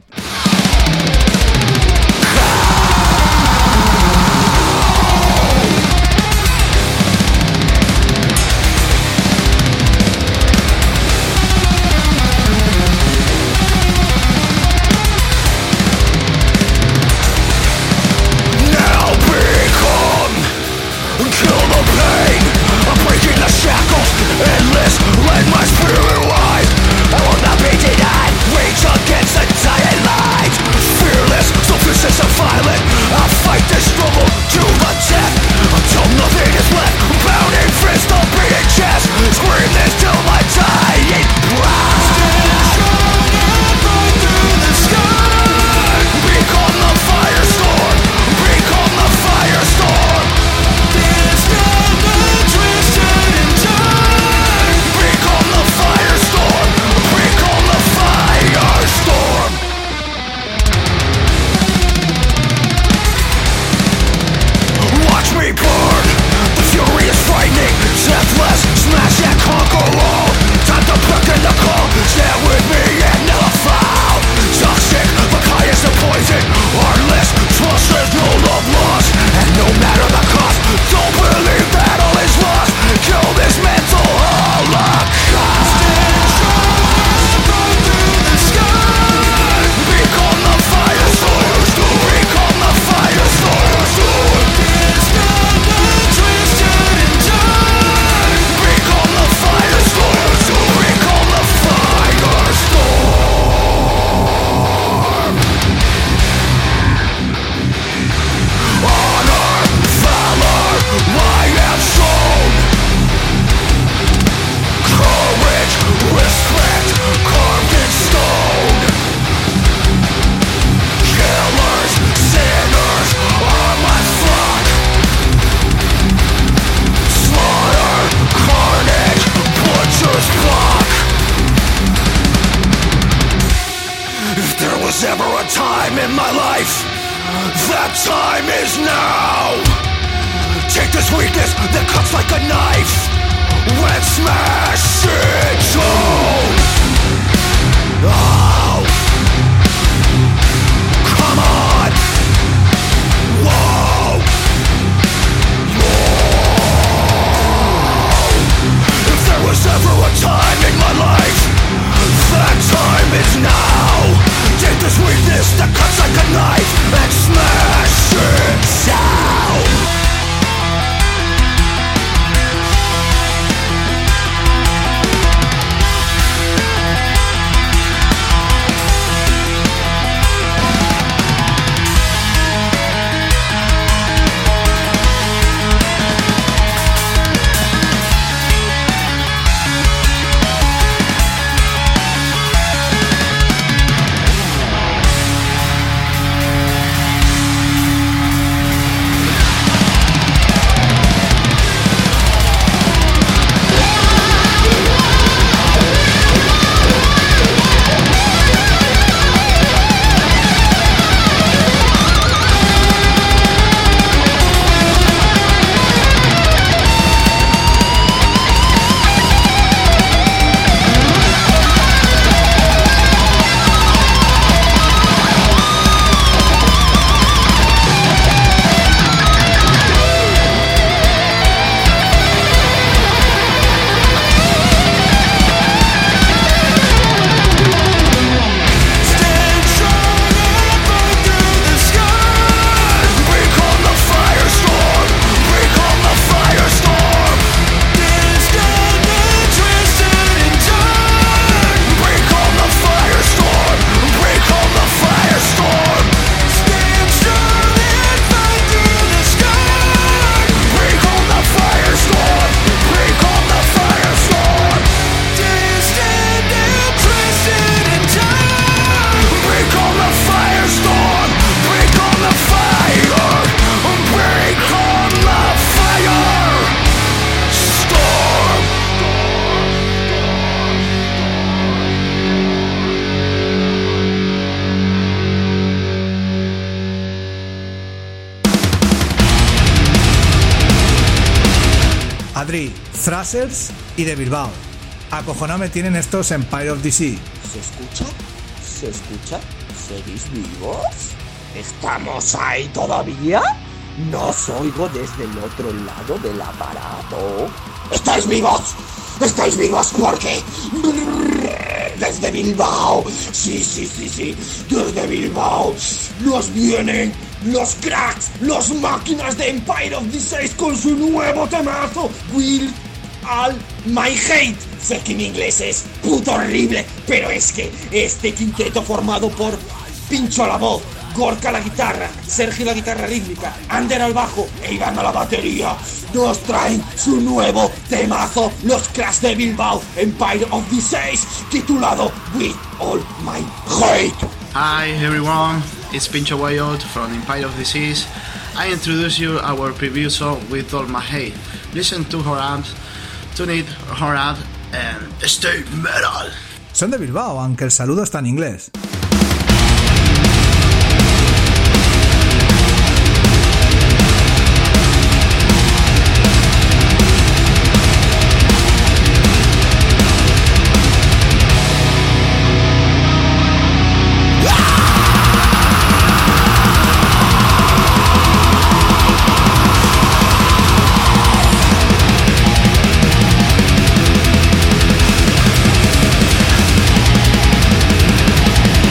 Endless, let my spirit rise. I will not be denied. Reach against the dying light. in my life. That time is now. Take this weakness that cuts like a knife and smash it home. Oh, come on. Whoa. Whoa. If there was ever a time in my life, that time is now. Take this weakness that cuts like a knife and smash it down. Adri, Thrashers y de Bilbao. Acojonado me tienen estos Empire of the Sea. ¿Se escucha? ¿Se escucha? ¿Seguís vivos? ¿Estamos ahí todavía? No os oigo desde el otro lado del aparato. ¿Estáis vivos? ¿Estáis vivos porque? Desde Bilbao. Sí, sí, sí, sí. Desde Bilbao. Nos vienen los cracks, los máquinas de Empire of the Seas con su nuevo temazo. Will All My Hate. Sé que mi inglés es puto horrible, pero es que este quinteto formado por Pincho a la voz, Gorka a la guitarra, Sergio a la guitarra rítmica, Ander al bajo e Iván a la batería nos traen su nuevo temazo, los cracks de Bilbao, Empire of the Seas, titulado With All My Hate. Hi everyone, it's Pincho Wayot from Empire of the Seas. I introduce you our preview song With All My Hate. Listen to her amps, tune it, her amp, and stay metal. Son de Bilbao, aunque el saludo está en inglés. We'll be right back.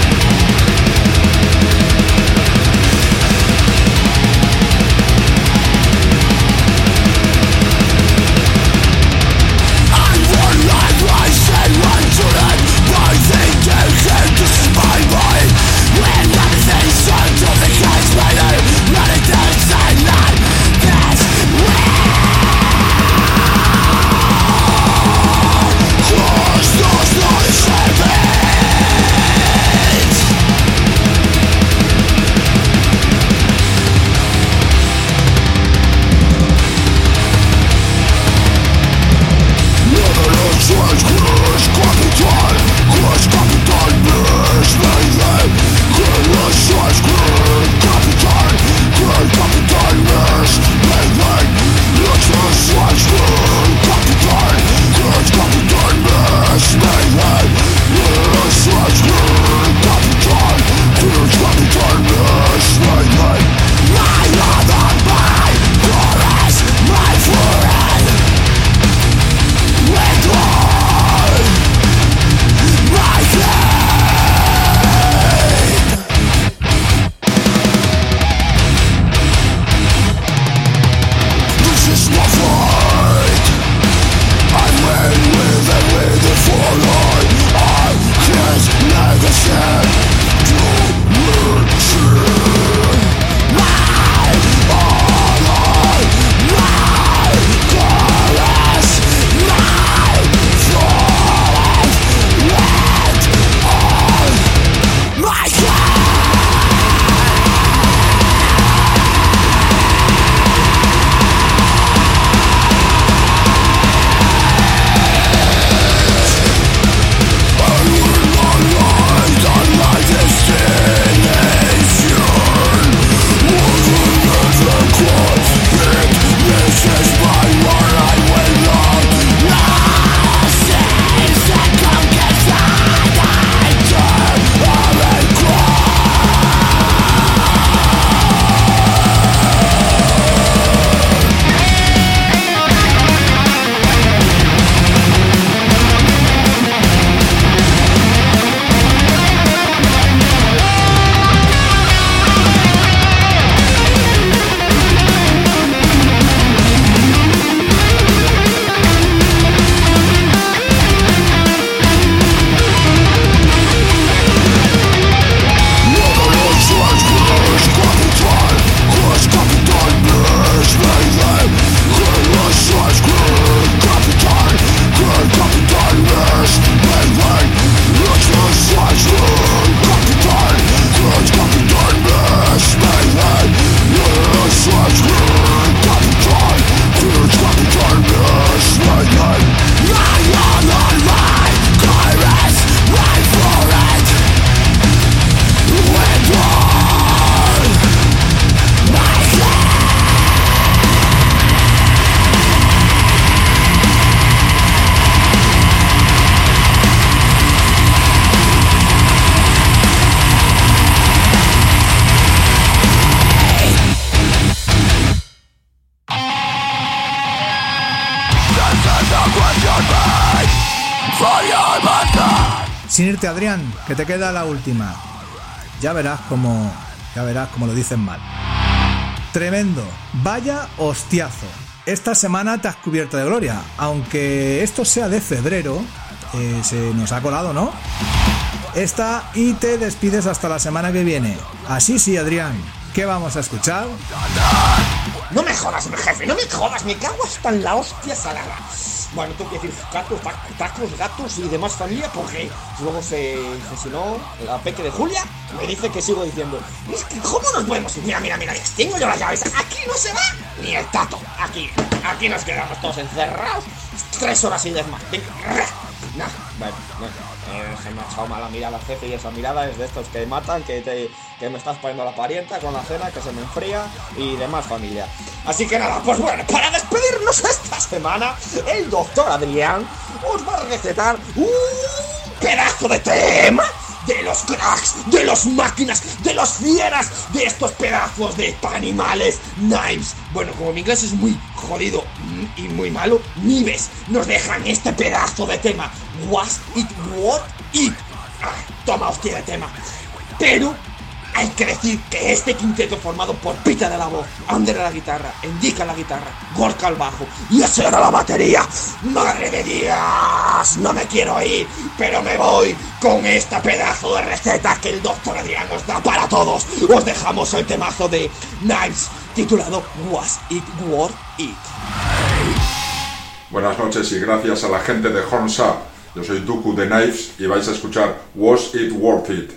sin irte, Adrián, que te queda la última. Ya verás cómo, ya verás cómo lo dicen mal. Tremendo, vaya hostiazo. Esta semana te has cubierto de gloria, aunque esto sea de febrero, eh, se nos ha colado, ¿no? Esta y te despides hasta la semana que viene. Así sí, Adrián, ¿qué vamos a escuchar? No me jodas, mi jefe, no me jodas, me cago hasta en la hostia salada. Bueno, tengo que decir gatos, tacos, gatos y demás familia porque luego se fusionó la peque de Julia. Me dice que sigo diciendo, es que ¿cómo nos podemos ir? Mira, mira, mira, tengo yo las llaves. Aquí no se va ni el tato. Aquí, aquí nos quedamos todos encerrados. Tres horas y más. Nah, bueno, no, eh, se me ha echado mala mirada, jefe, y esa mirada es de estos que matan, que, te, que me estás poniendo la parienta con la cena, que se me enfría y demás familia. Así que nada, pues bueno, para despedirnos esta semana, el doctor Adrián os va a recetar un pedazo de tema de los cracks, de los máquinas, de los fieras, de estos pedazos de animales, Knives. Bueno, como mi inglés es muy jodido y muy malo, Knives nos dejan este pedazo de tema. Was it what it? Ah, toma hostia de tema. Pero hay que decir que este quinteto formado por Pita de la voz, Ander a la guitarra, Indica a la guitarra, Gorka al bajo y ese era la batería. ¡Madre de Dios! No me quiero ir, pero me voy con esta pedazo de receta que el doctor Adrián os da para todos. Os dejamos el temazo de Knives titulado Was It Worth It. Buenas noches y gracias a la gente de Horns Up. Yo soy Dooku de Knives y vais a escuchar Was It Worth It.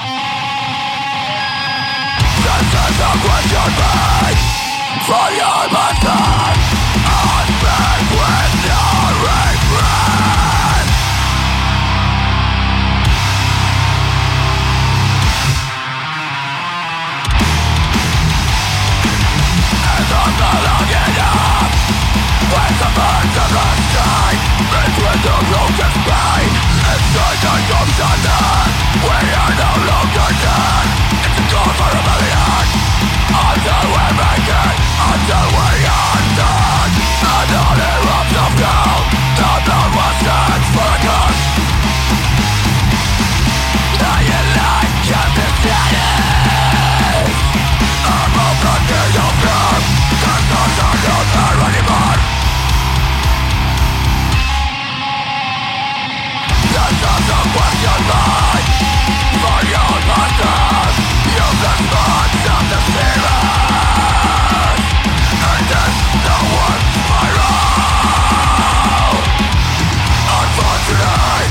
Question made for your method, unspent with no regret. And I'm not long enough with the birds of the sky, between the broken spine inside the ocean. We are no longer dead. It's a call for rebellion. Until we make it, until we undone. And all erupts of hell, the blood was sent for a curse. Dying light can be steady. I'm open to your fear, cause those are not there anymore. This is a question made for your masters. You've been born of the spirit, and it's the one spiral. Unfortunate.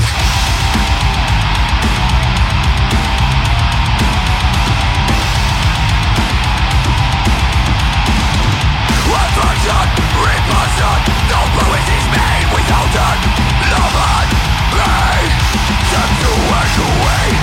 Reflection, repulsion, no fluid is made without it. Love and pain, sent to evacuate.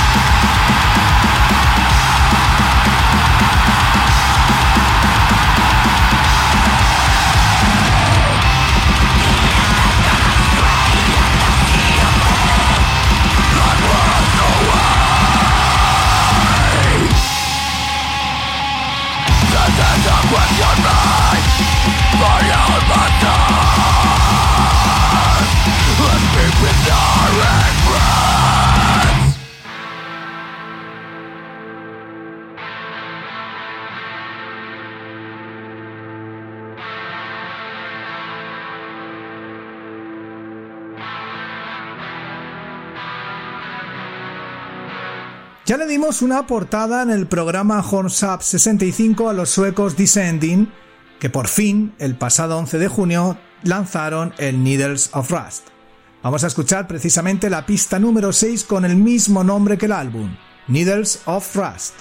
Question made for your masters. Let's speak with our regrets. Ya le dimos una portada en el programa Horns Up sesenta y cinco a los suecos Descending, que por fin, el pasado once de junio, lanzaron el Needles of Rust. Vamos a escuchar precisamente la pista número seis con el mismo nombre que el álbum, Needles of Rust.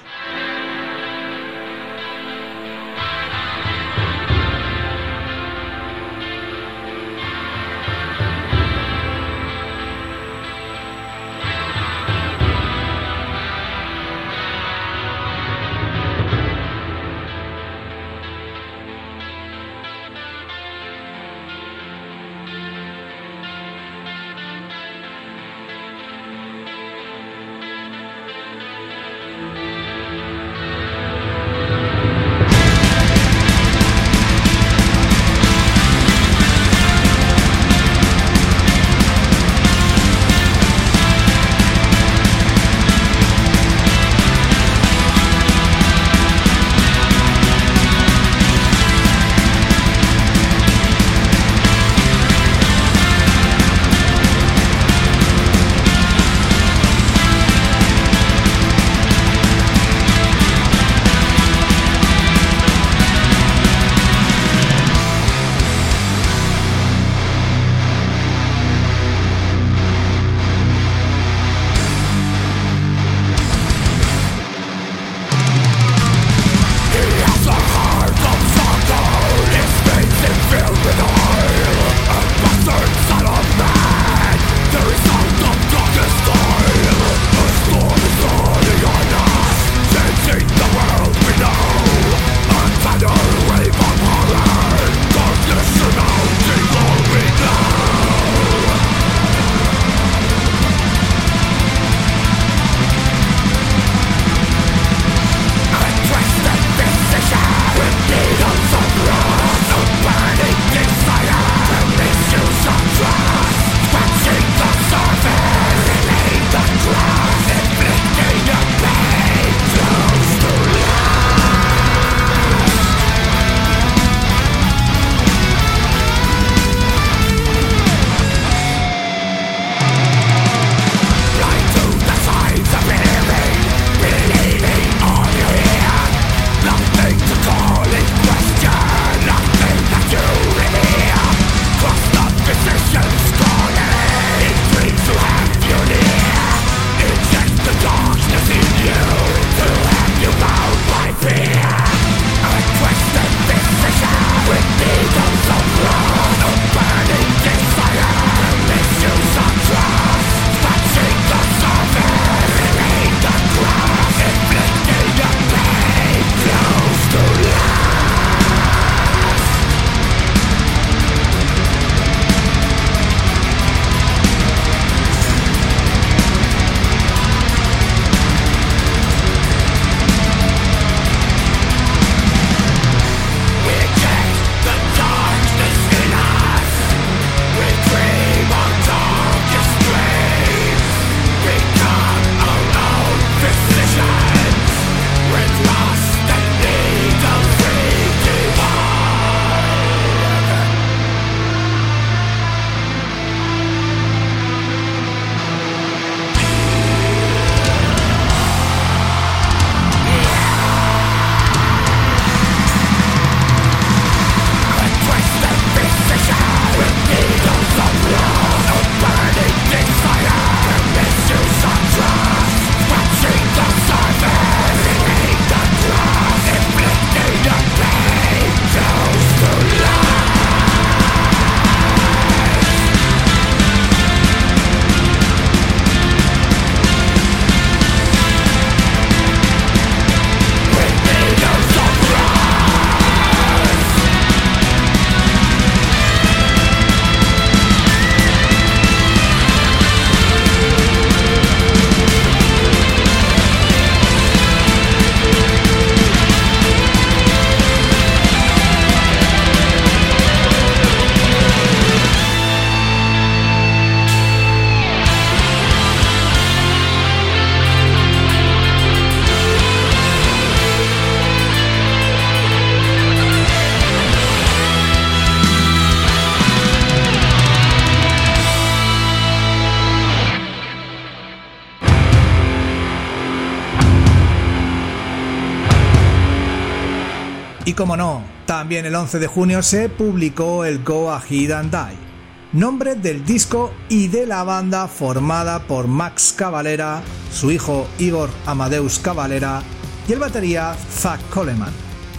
Y como no, también el once de junio se publicó el Go Ahead and Die, nombre del disco y de la banda formada por Max Cavalera, su hijo Igor Amadeus Cavalera y el batería Zach Coleman.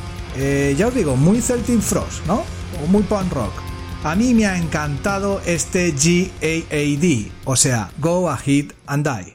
Eh, ya os digo, muy Celtic Frost, ¿no? O muy punk rock. A mí me ha encantado este G A A D, o sea, Go Ahead and Die.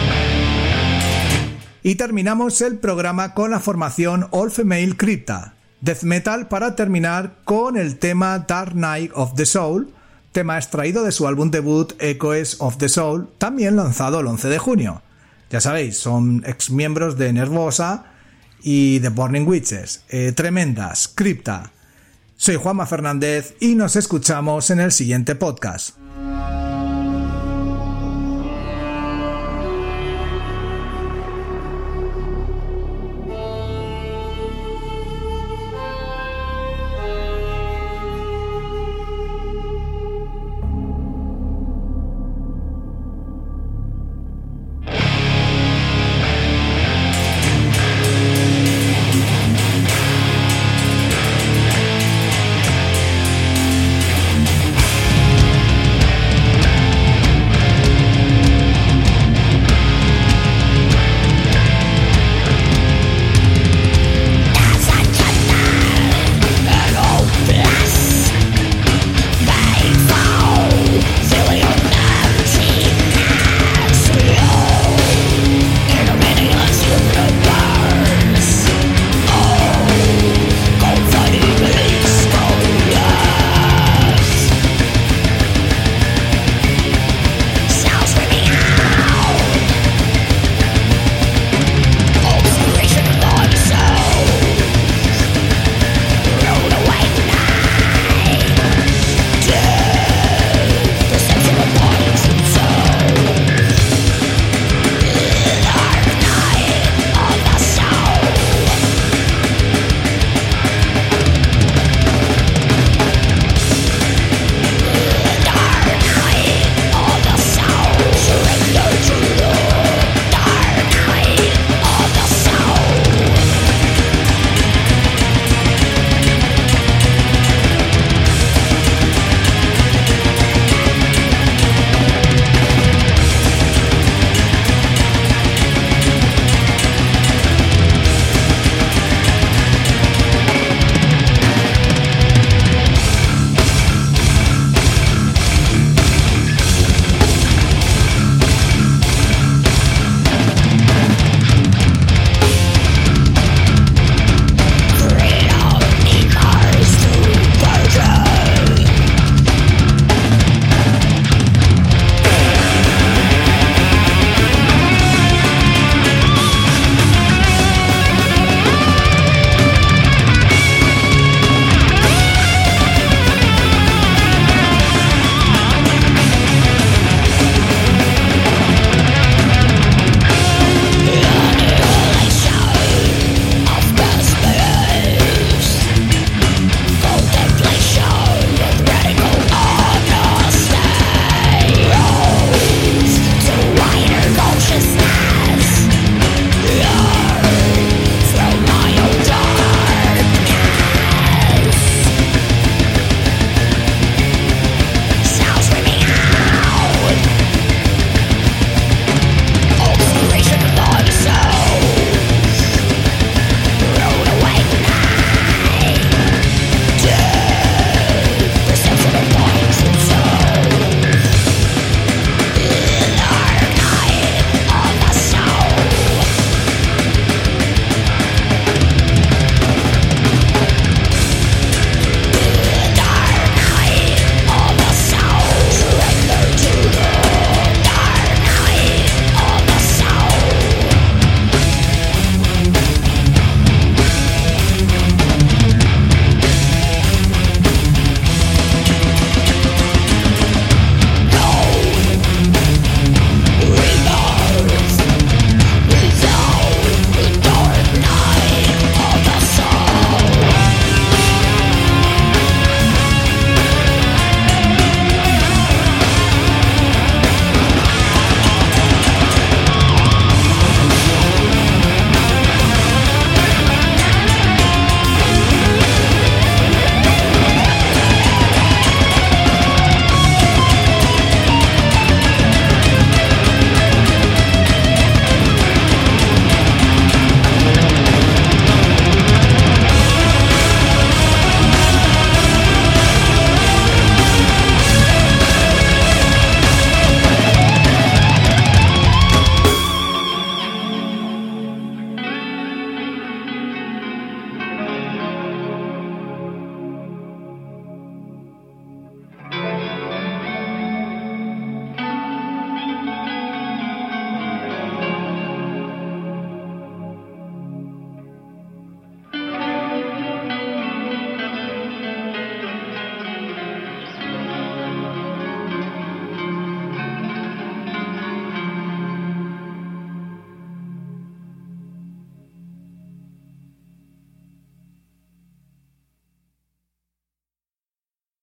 Y terminamos el programa con la formación All Female Crypta, Death metal para terminar con el tema Dark Night of the Soul, tema extraído de su álbum debut Echoes of the Soul, también lanzado el once de junio. Ya sabéis, son ex miembros de Nervosa y The Burning Witches. Eh, tremendas, Crypta. Soy Juanma Fernández y nos escuchamos en el siguiente podcast.